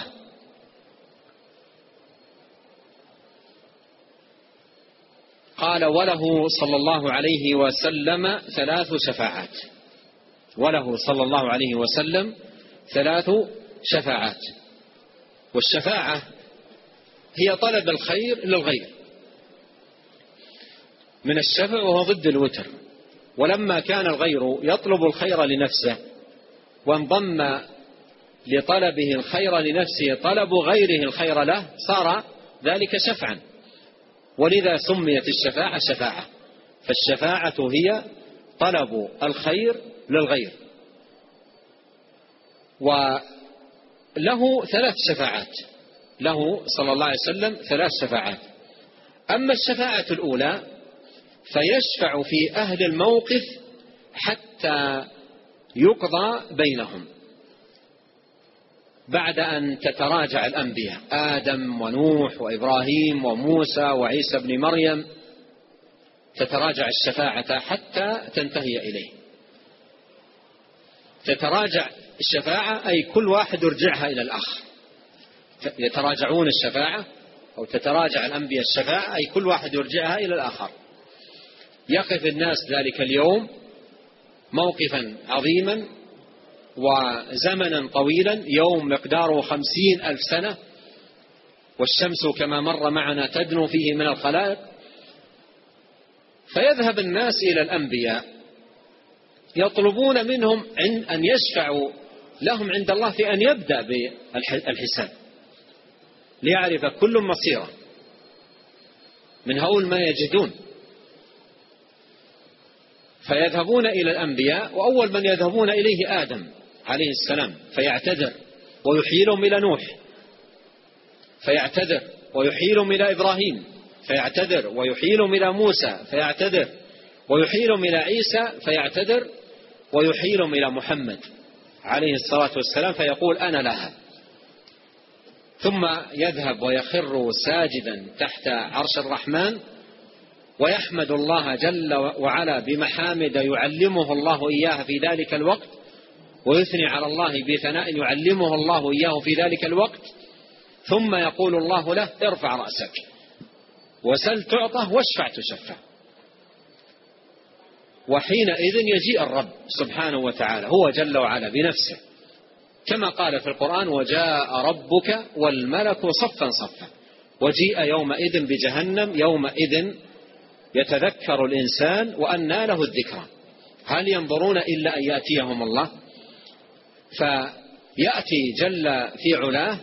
قال: وله صلى الله عليه وسلم ثلاث شفاعات وله صلى الله عليه وسلم ثلاث شفاعات. والشفاعة هي طلب الخير للغير من الشفع، وهو ضد الوتر. ولما كان الغير يطلب الخير لنفسه وانضم لطلبه الخير لنفسه طلب غيره الخير له، صار ذلك شفعا، ولذا سميت الشفاعة شفاعة. فالشفاعة هي طلب الخير للغير. وله ثلاث شفاعات له صلى الله عليه وسلم ثلاث شفاعات. أما الشفاعة الأولى فيشفع في أهل الموقف حتى يقضى بينهم بعد أن تتراجع الأنبياء آدم ونوح وإبراهيم وموسى وعيسى بن مريم، تتراجع الشفاعة حتى تنتهي إليه. تتراجع الشفاعة أي كل واحد يرجعها إلى الآخر. يتراجعون الشفاعة أو تتراجع الأنبياء الشفاعة أي كل واحد يرجعها إلى الآخر. يقف الناس ذلك اليوم موقفا عظيما وزمنا طويلا، يوم مقداره خمسين ألف سنة، والشمس كما مر معنا تدنو فيه من الخلائق. فيذهب الناس إلى الأنبياء يطلبون منهم أن يشفعوا لهم عند الله في أن يبدأ بالحساب، ليعرف كل مصيره من هول ما يجدون. فيذهبون إلى الأنبياء، وأول من يذهبون إليه آدم عليه السلام فيعتذر ويحيلهم إلى نوح، فيعتذر ويحيلهم إلى إبراهيم، فيعتذر ويحيلهم إلى موسى، فيعتذر ويحيلهم إلى عيسى، فيعتذر ويحيلهم إلى محمد عليه الصلاة والسلام، فيقول أنا لها. ثم يذهب ويخر ساجدا تحت عرش الرحمن ويحمد الله جل وعلا بمحامد يعلمه الله إياها في ذلك الوقت، ويثني على الله بثناء يعلمه الله إياه في ذلك الوقت. ثم يقول الله له ارفع رأسك وسل تعطه واشفع تشفع. وحينئذ يجيء الرب سبحانه وتعالى هو جل وعلا بنفسه، كما قال في القرآن وجاء ربك والملك صفا صفا، وجيء يومئذ بجهنم يومئذ يتذكر الإنسان وأنى له الذكرى، هل ينظرون إلا أن يأتيهم الله؟ فيأتي جل في علاه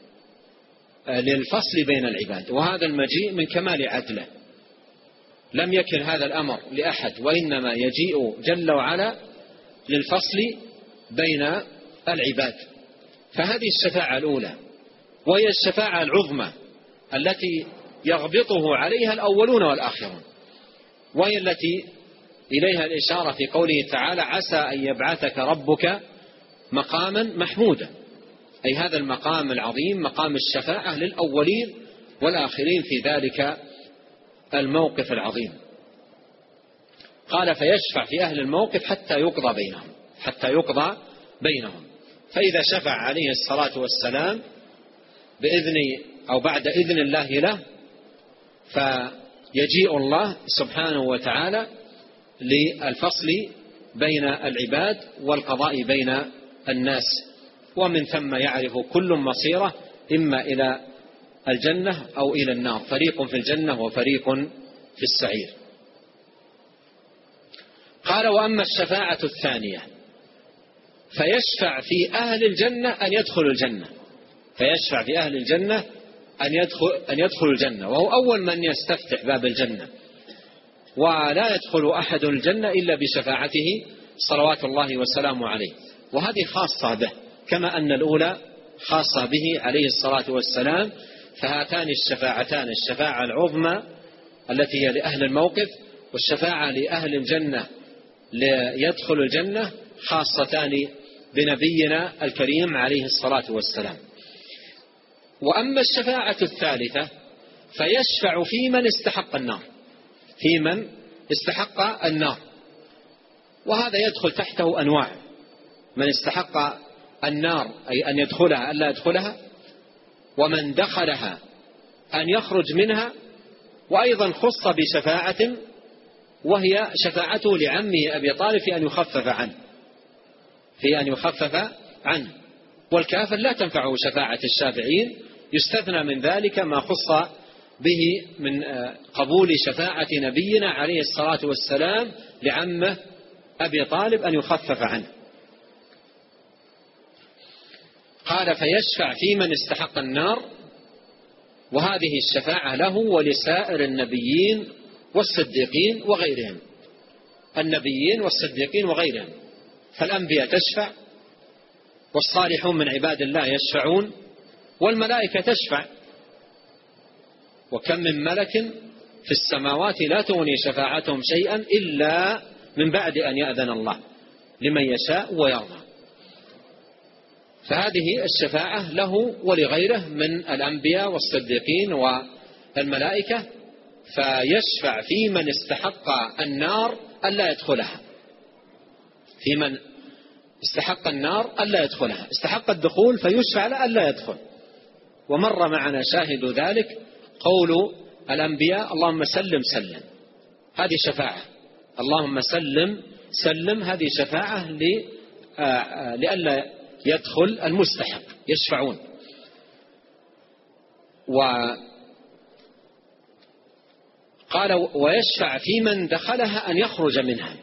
للفصل بين العباد، وهذا المجيء من كمال عدله، لم يكن هذا الأمر لأحد، وإنما يجيء جل وعلا للفصل بين العباد. فهذه الشفاعة الأولى، وهي الشفاعة العظمى التي يغبطه عليها الأولون والآخرون، وهي التي إليها الإشارة في قوله تعالى عسى أن يبعثك ربك مقاما محمودا، أي هذا المقام العظيم مقام الشفاعة للأولين والآخرين في ذلك الموقف العظيم. قال فيشفع في أهل الموقف حتى يقضى بينهم، حتى يقضى بينهم. فإذا شفع عليه الصلاة والسلام بإذن أو بعد إذن الله له، فيجيء الله سبحانه وتعالى للفصل بين العباد والقضاء بين الناس، ومن ثم يعرف كل مصيره إما إلى الجنة أو إلى النار، فريق في الجنة وفريق في السعير. قال وأما الشفاعة الثانية فيشفع في أهل الجنة أن يدخلوا الجنة، فيشفع في أهل الجنة أن يدخل أن يدخلوا الجنة، وهو أول من يستفتح باب الجنة، ولا يدخل أحد الجنة إلا بشفاعته صلوات الله وسلامه عليه، وهذه خاصة به كما أن الأولى خاصة به عليه الصلاة والسلام. فهاتان الشفاعتان، الشفاعة العظمى التي هي لأهل الموقف، والشفاعة لأهل الجنة ليدخل الجنة، خاصتان بنبينا الكريم عليه الصلاة والسلام. وأما الشفاعة الثالثة فيشفع في من استحق النار، في من استحق النار، وهذا يدخل تحته أنواع: من استحق النار أي أن يدخلها ألا يدخلها، ومن دخلها أن يخرج منها، وأيضا خص بشفاعة وهي شفاعته لعمه أبي طالب في أن يخفف عنه في أن يخفف عنه والكافر لا تنفعه شفاعة الشافعين، يستثنى من ذلك ما خص به من قبول شفاعة نبينا عليه الصلاة والسلام لعمه أبي طالب أن يخفف عنه. قال فيشفع في من استحق النار، وهذه الشفاعة له ولسائر النبيين والصديقين وغيرهم، النبيين والصديقين وغيرهم، فالأنبياء تشفع، والصالحون من عباد الله يشفعون، والملائكة تشفع، وكم من ملك في السماوات لا تغني شفاعتهم شيئا إلا من بعد أن يأذن الله لمن يشاء ويرضى. فهذه الشفاعة له ولغيره من الأنبياء والصديقين والملائكة، فيشفع في من استحق النار ألا يدخلها، في من استحق النار ألا يدخلها، استحق الدخول فيشفع له ألا يدخل. ومر معنا شاهد ذلك قول الأنبياء اللهم سلم سلم، هذه شفاعة اللهم سلم سلم، هذه شفاعة لئلا يدخل المستحق، يشفعون. وقال ويشفع في من دخلها أن يخرج منها،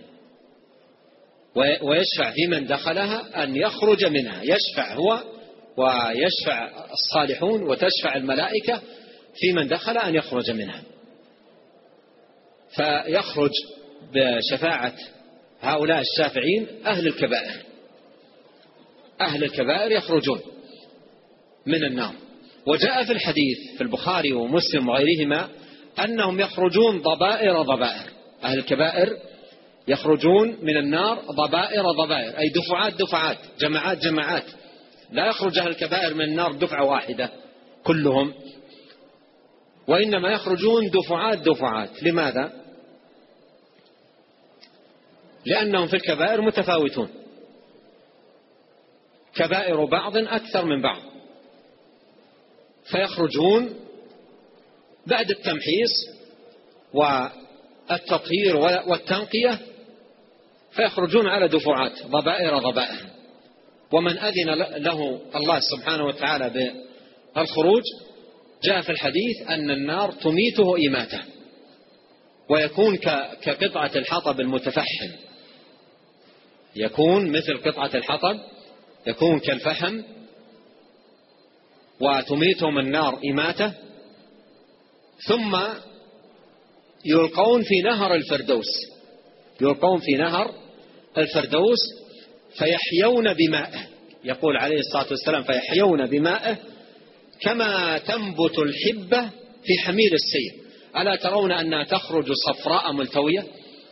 ويشفع في من دخلها أن يخرج منها، يشفع هو ويشفع الصالحون وتشفع الملائكة في من دخل أن يخرج منها. فيخرج بشفاعة هؤلاء الشافعين أهل الكبائر، أهل الكبائر يخرجون من النار. وجاء في الحديث في البخاري ومسلم وغيرهما أنهم يخرجون ضبائر ضبائر، أهل الكبائر يخرجون من النار ضبائر ضبائر، أي دفعات دفعات، جماعات جماعات، لا يخرج أهل الكبائر من النار دفعة واحدة كلهم، وإنما يخرجون دفعات دفعات. لماذا؟ لأنهم في الكبائر متفاوتون، كبائر بعض أكثر من بعض، فيخرجون بعد التمحيص والتطهير والتنقية، فيخرجون على دفعات ضبائر ضبائر. ومن أذن له الله سبحانه وتعالى بالخروج جاء في الحديث أن النار تميته إماتة، ويكون كقطعة الحطب المتفحم، يكون مثل قطعة الحطب، يكون كالفحم، وتميتهم النار إماتة، ثم يلقون في نهر الفردوس، يلقون في نهر الفردوس فيحيون بمائه، يقول عليه الصلاة والسلام فيحيون بمائه كما تنبت الحبة في حمير السيل. ألا ترون أنها تخرج صفراء ملتوية؟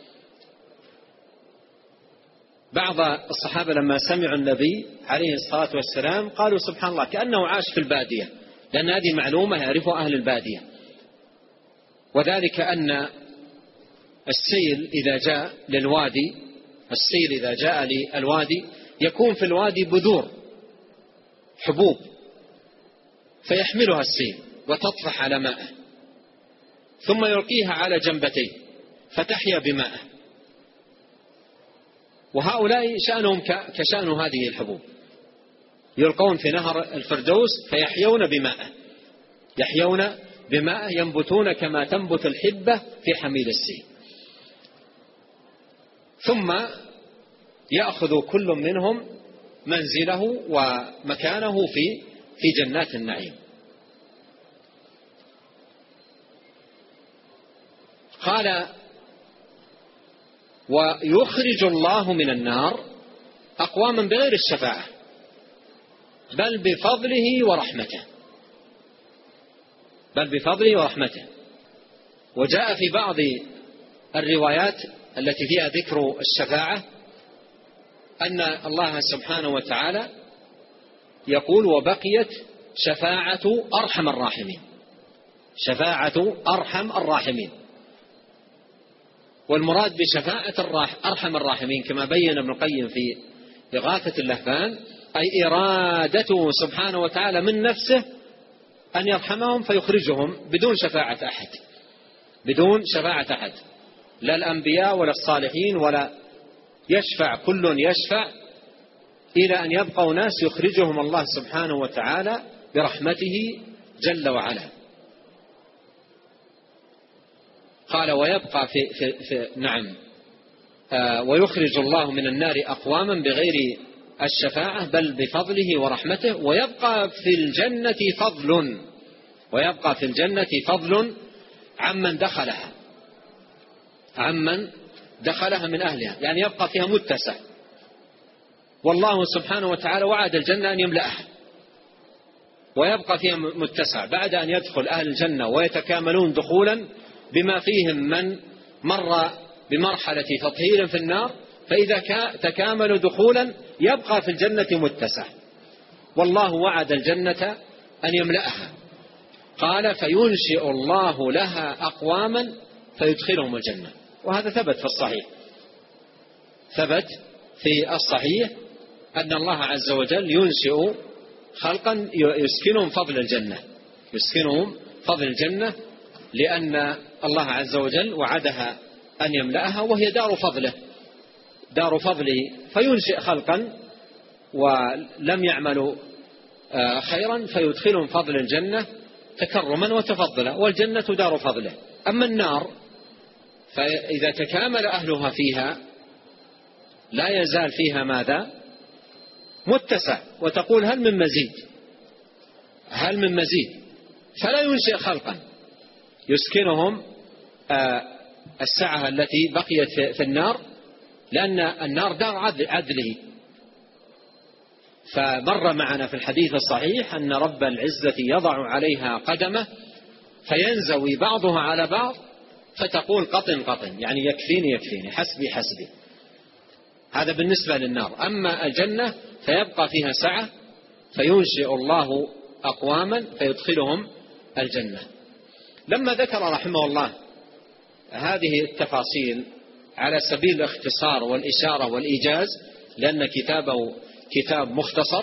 بعض الصحابة لما سمعوا النبي عليه الصلاة والسلام قالوا سبحان الله كأنه عاش في البادية، لأن هذه معلومة يعرفها أهل البادية، وذلك أن السيل إذا جاء للوادي، السيل إذا جاء للوادي يكون في الوادي بذور حبوب، فيحملها السيل وتطفح على ماءه، ثم يلقيها على جنبتيه فتحيا بماءه. وهؤلاء شأنهم كشأن هذه الحبوب، يلقون في نهر الفردوس فيحيون بماءه، يحيون بماءه، ينبتون كما تنبت الحبة في حميل السيل. ثم يأخذ كل منهم منزله ومكانه في في جنات النعيم. قال ويخرج الله من النار أقواما بغير الشفاعة بل بفضله ورحمته، بل بفضله ورحمته. وجاء في بعض الروايات التي فيها ذكر الشفاعة أن الله سبحانه وتعالى يقول وبقيت شفاعة أرحم الراحمين، شفاعة أرحم الراحمين. والمراد بشفاعة أرحم الراحمين كما بين ابن القيم في إغاثة اللهفان أي إرادته سبحانه وتعالى من نفسه أن يرحمهم فيخرجهم بدون شفاعة أحد، بدون شفاعة أحد، لا الأنبياء ولا الصالحين ولا يشفع، كل يشفع إلى أن يبقوا ناس يخرجهم الله سبحانه وتعالى برحمته جل وعلا. قال ويبقى في, في, في نعم آه ويخرج الله من النار أقواما بغير الشفاعة بل بفضله ورحمته، ويبقى في الجنة فضل، ويبقى في الجنة فضل عمن دخلها، عمن دخلها من أهلها، يعني يبقى فيها متسع. والله سبحانه وتعالى وعد الجنة أن يملأها، ويبقى فيها متسع بعد أن يدخل أهل الجنة ويتكاملون دخولا بما فيهم من مر بمرحلة تطهير في النار، فإذا تكاملوا دخولا يبقى في الجنة متسع، والله وعد الجنة أن يملأها. قال فينشئ الله لها أقواما فيدخلهم الجنة، وهذا ثبت في الصحيح، ثبت في الصحيح أن الله عز وجل ينشئ خلقا يسكنهم فضل الجنة، يسكنهم فضل الجنة، لأن الله عز وجل وعدها أن يملأها، وهي دار فضله دار فضله فينشئ خلقا ولم يعملوا خيرا فيدخلهم فضل الجنة تكرما وتفضلا، والجنة دار فضله. أما النار فإذا تكامل أهلها فيها لا يزال فيها ماذا؟ متسع، وتقول هل من مزيد هل من مزيد فلا ينشئ خلقا يسكنهم السعة التي بقيت في النار، لأن النار دار عدله. فمر معنا في الحديث الصحيح أن رب العزة يضع عليها قدمه فينزوي بعضها على بعض فتقول قطن قطن، يعني يكفيني يكفيني حسبي حسبي. هذا بالنسبة للنار. أما الجنة فيبقى فيها سعة فينشئ الله أقواما فيدخلهم الجنة. لما ذكر رحمه الله هذه التفاصيل على سبيل الاختصار والإشارة والإيجاز، لأن كتابه كتاب مختصر،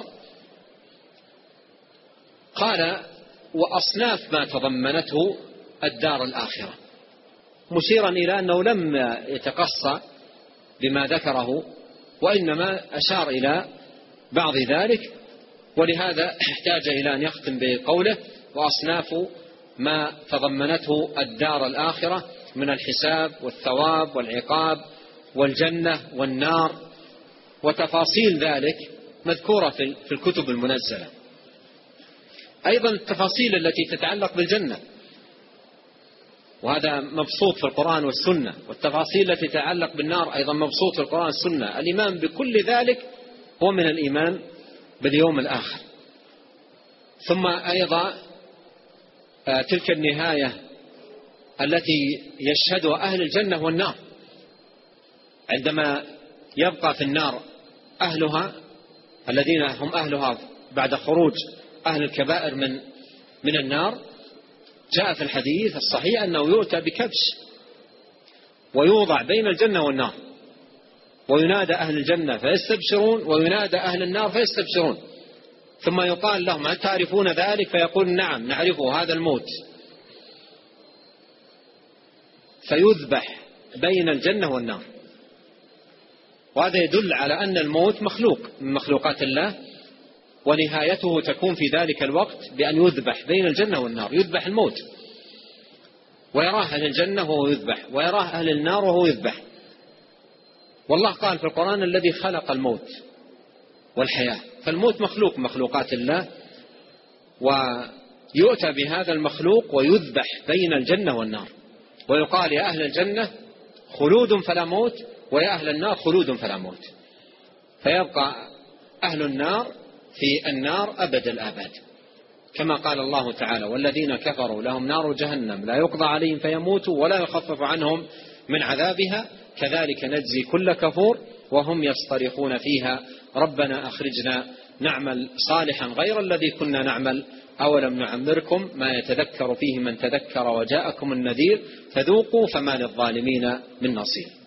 قال وأصناف ما تضمنته الدار الآخرة، مشيرا إلى أنه لم يتقصى بما ذكره وإنما أشار إلى بعض ذلك، ولهذا احتاج إلى أن يختم بقوله وأصناف ما تضمنته الدار الآخرة من الحساب والثواب والعقاب والجنة والنار، وتفاصيل ذلك مذكورة في الكتب المنزلة. أيضا التفاصيل التي تتعلق بالجنة وهذا مبسوط في القرآن والسنة، والتفاصيل التي تتعلق بالنار أيضا مبسوط في القرآن والسنة. الإيمان بكل ذلك هو من الإيمان باليوم الآخر. ثم أيضا تلك النهاية التي يشهدها أهل الجنة والنار، عندما يبقى في النار أهلها الذين هم أهلها بعد خروج أهل الكبائر من من النار، جاء في الحديث الصحيح أنه يؤتى بكبش ويوضع بين الجنة والنار، وينادى أهل الجنة فيستبشرون وينادى أهل النار فيستبشرون، ثم يقال لهم هل تعرفون ذلك؟ فيقول نعم نعرفه، هذا الموت. فيذبح بين الجنة والنار. وهذا يدل على أن الموت مخلوق من مخلوقات الله، ونهايته تكون في ذلك الوقت بأن يذبح بين الجنة والنار. يذبح الموت ويراه أهل الجنة وهو يذبح، ويراه أهل النار وهو يذبح. والله قال في القرآن الذي خلق الموت والحياة، فالموت مخلوق مخلوقات الله، ويؤتى بهذا المخلوق ويذبح بين الجنة والنار، ويقال يا أهل الجنة خلود فلا موت، ويا أهل النار خلود فلا موت. فيبقى أهل النار في النار أبد الآباد، كما قال الله تعالى والذين كفروا لهم نار جهنم لا يقضى عليهم فيموتوا ولا يخفف عنهم من عذابها كذلك نجزي كل كفور وهم يصطرخون فيها ربنا أخرجنا نعمل صالحا غير الذي كنا نعمل أولم نعمركم ما يتذكر فيه من تذكر وجاءكم النذير فذوقوا فما للظالمين من نصير.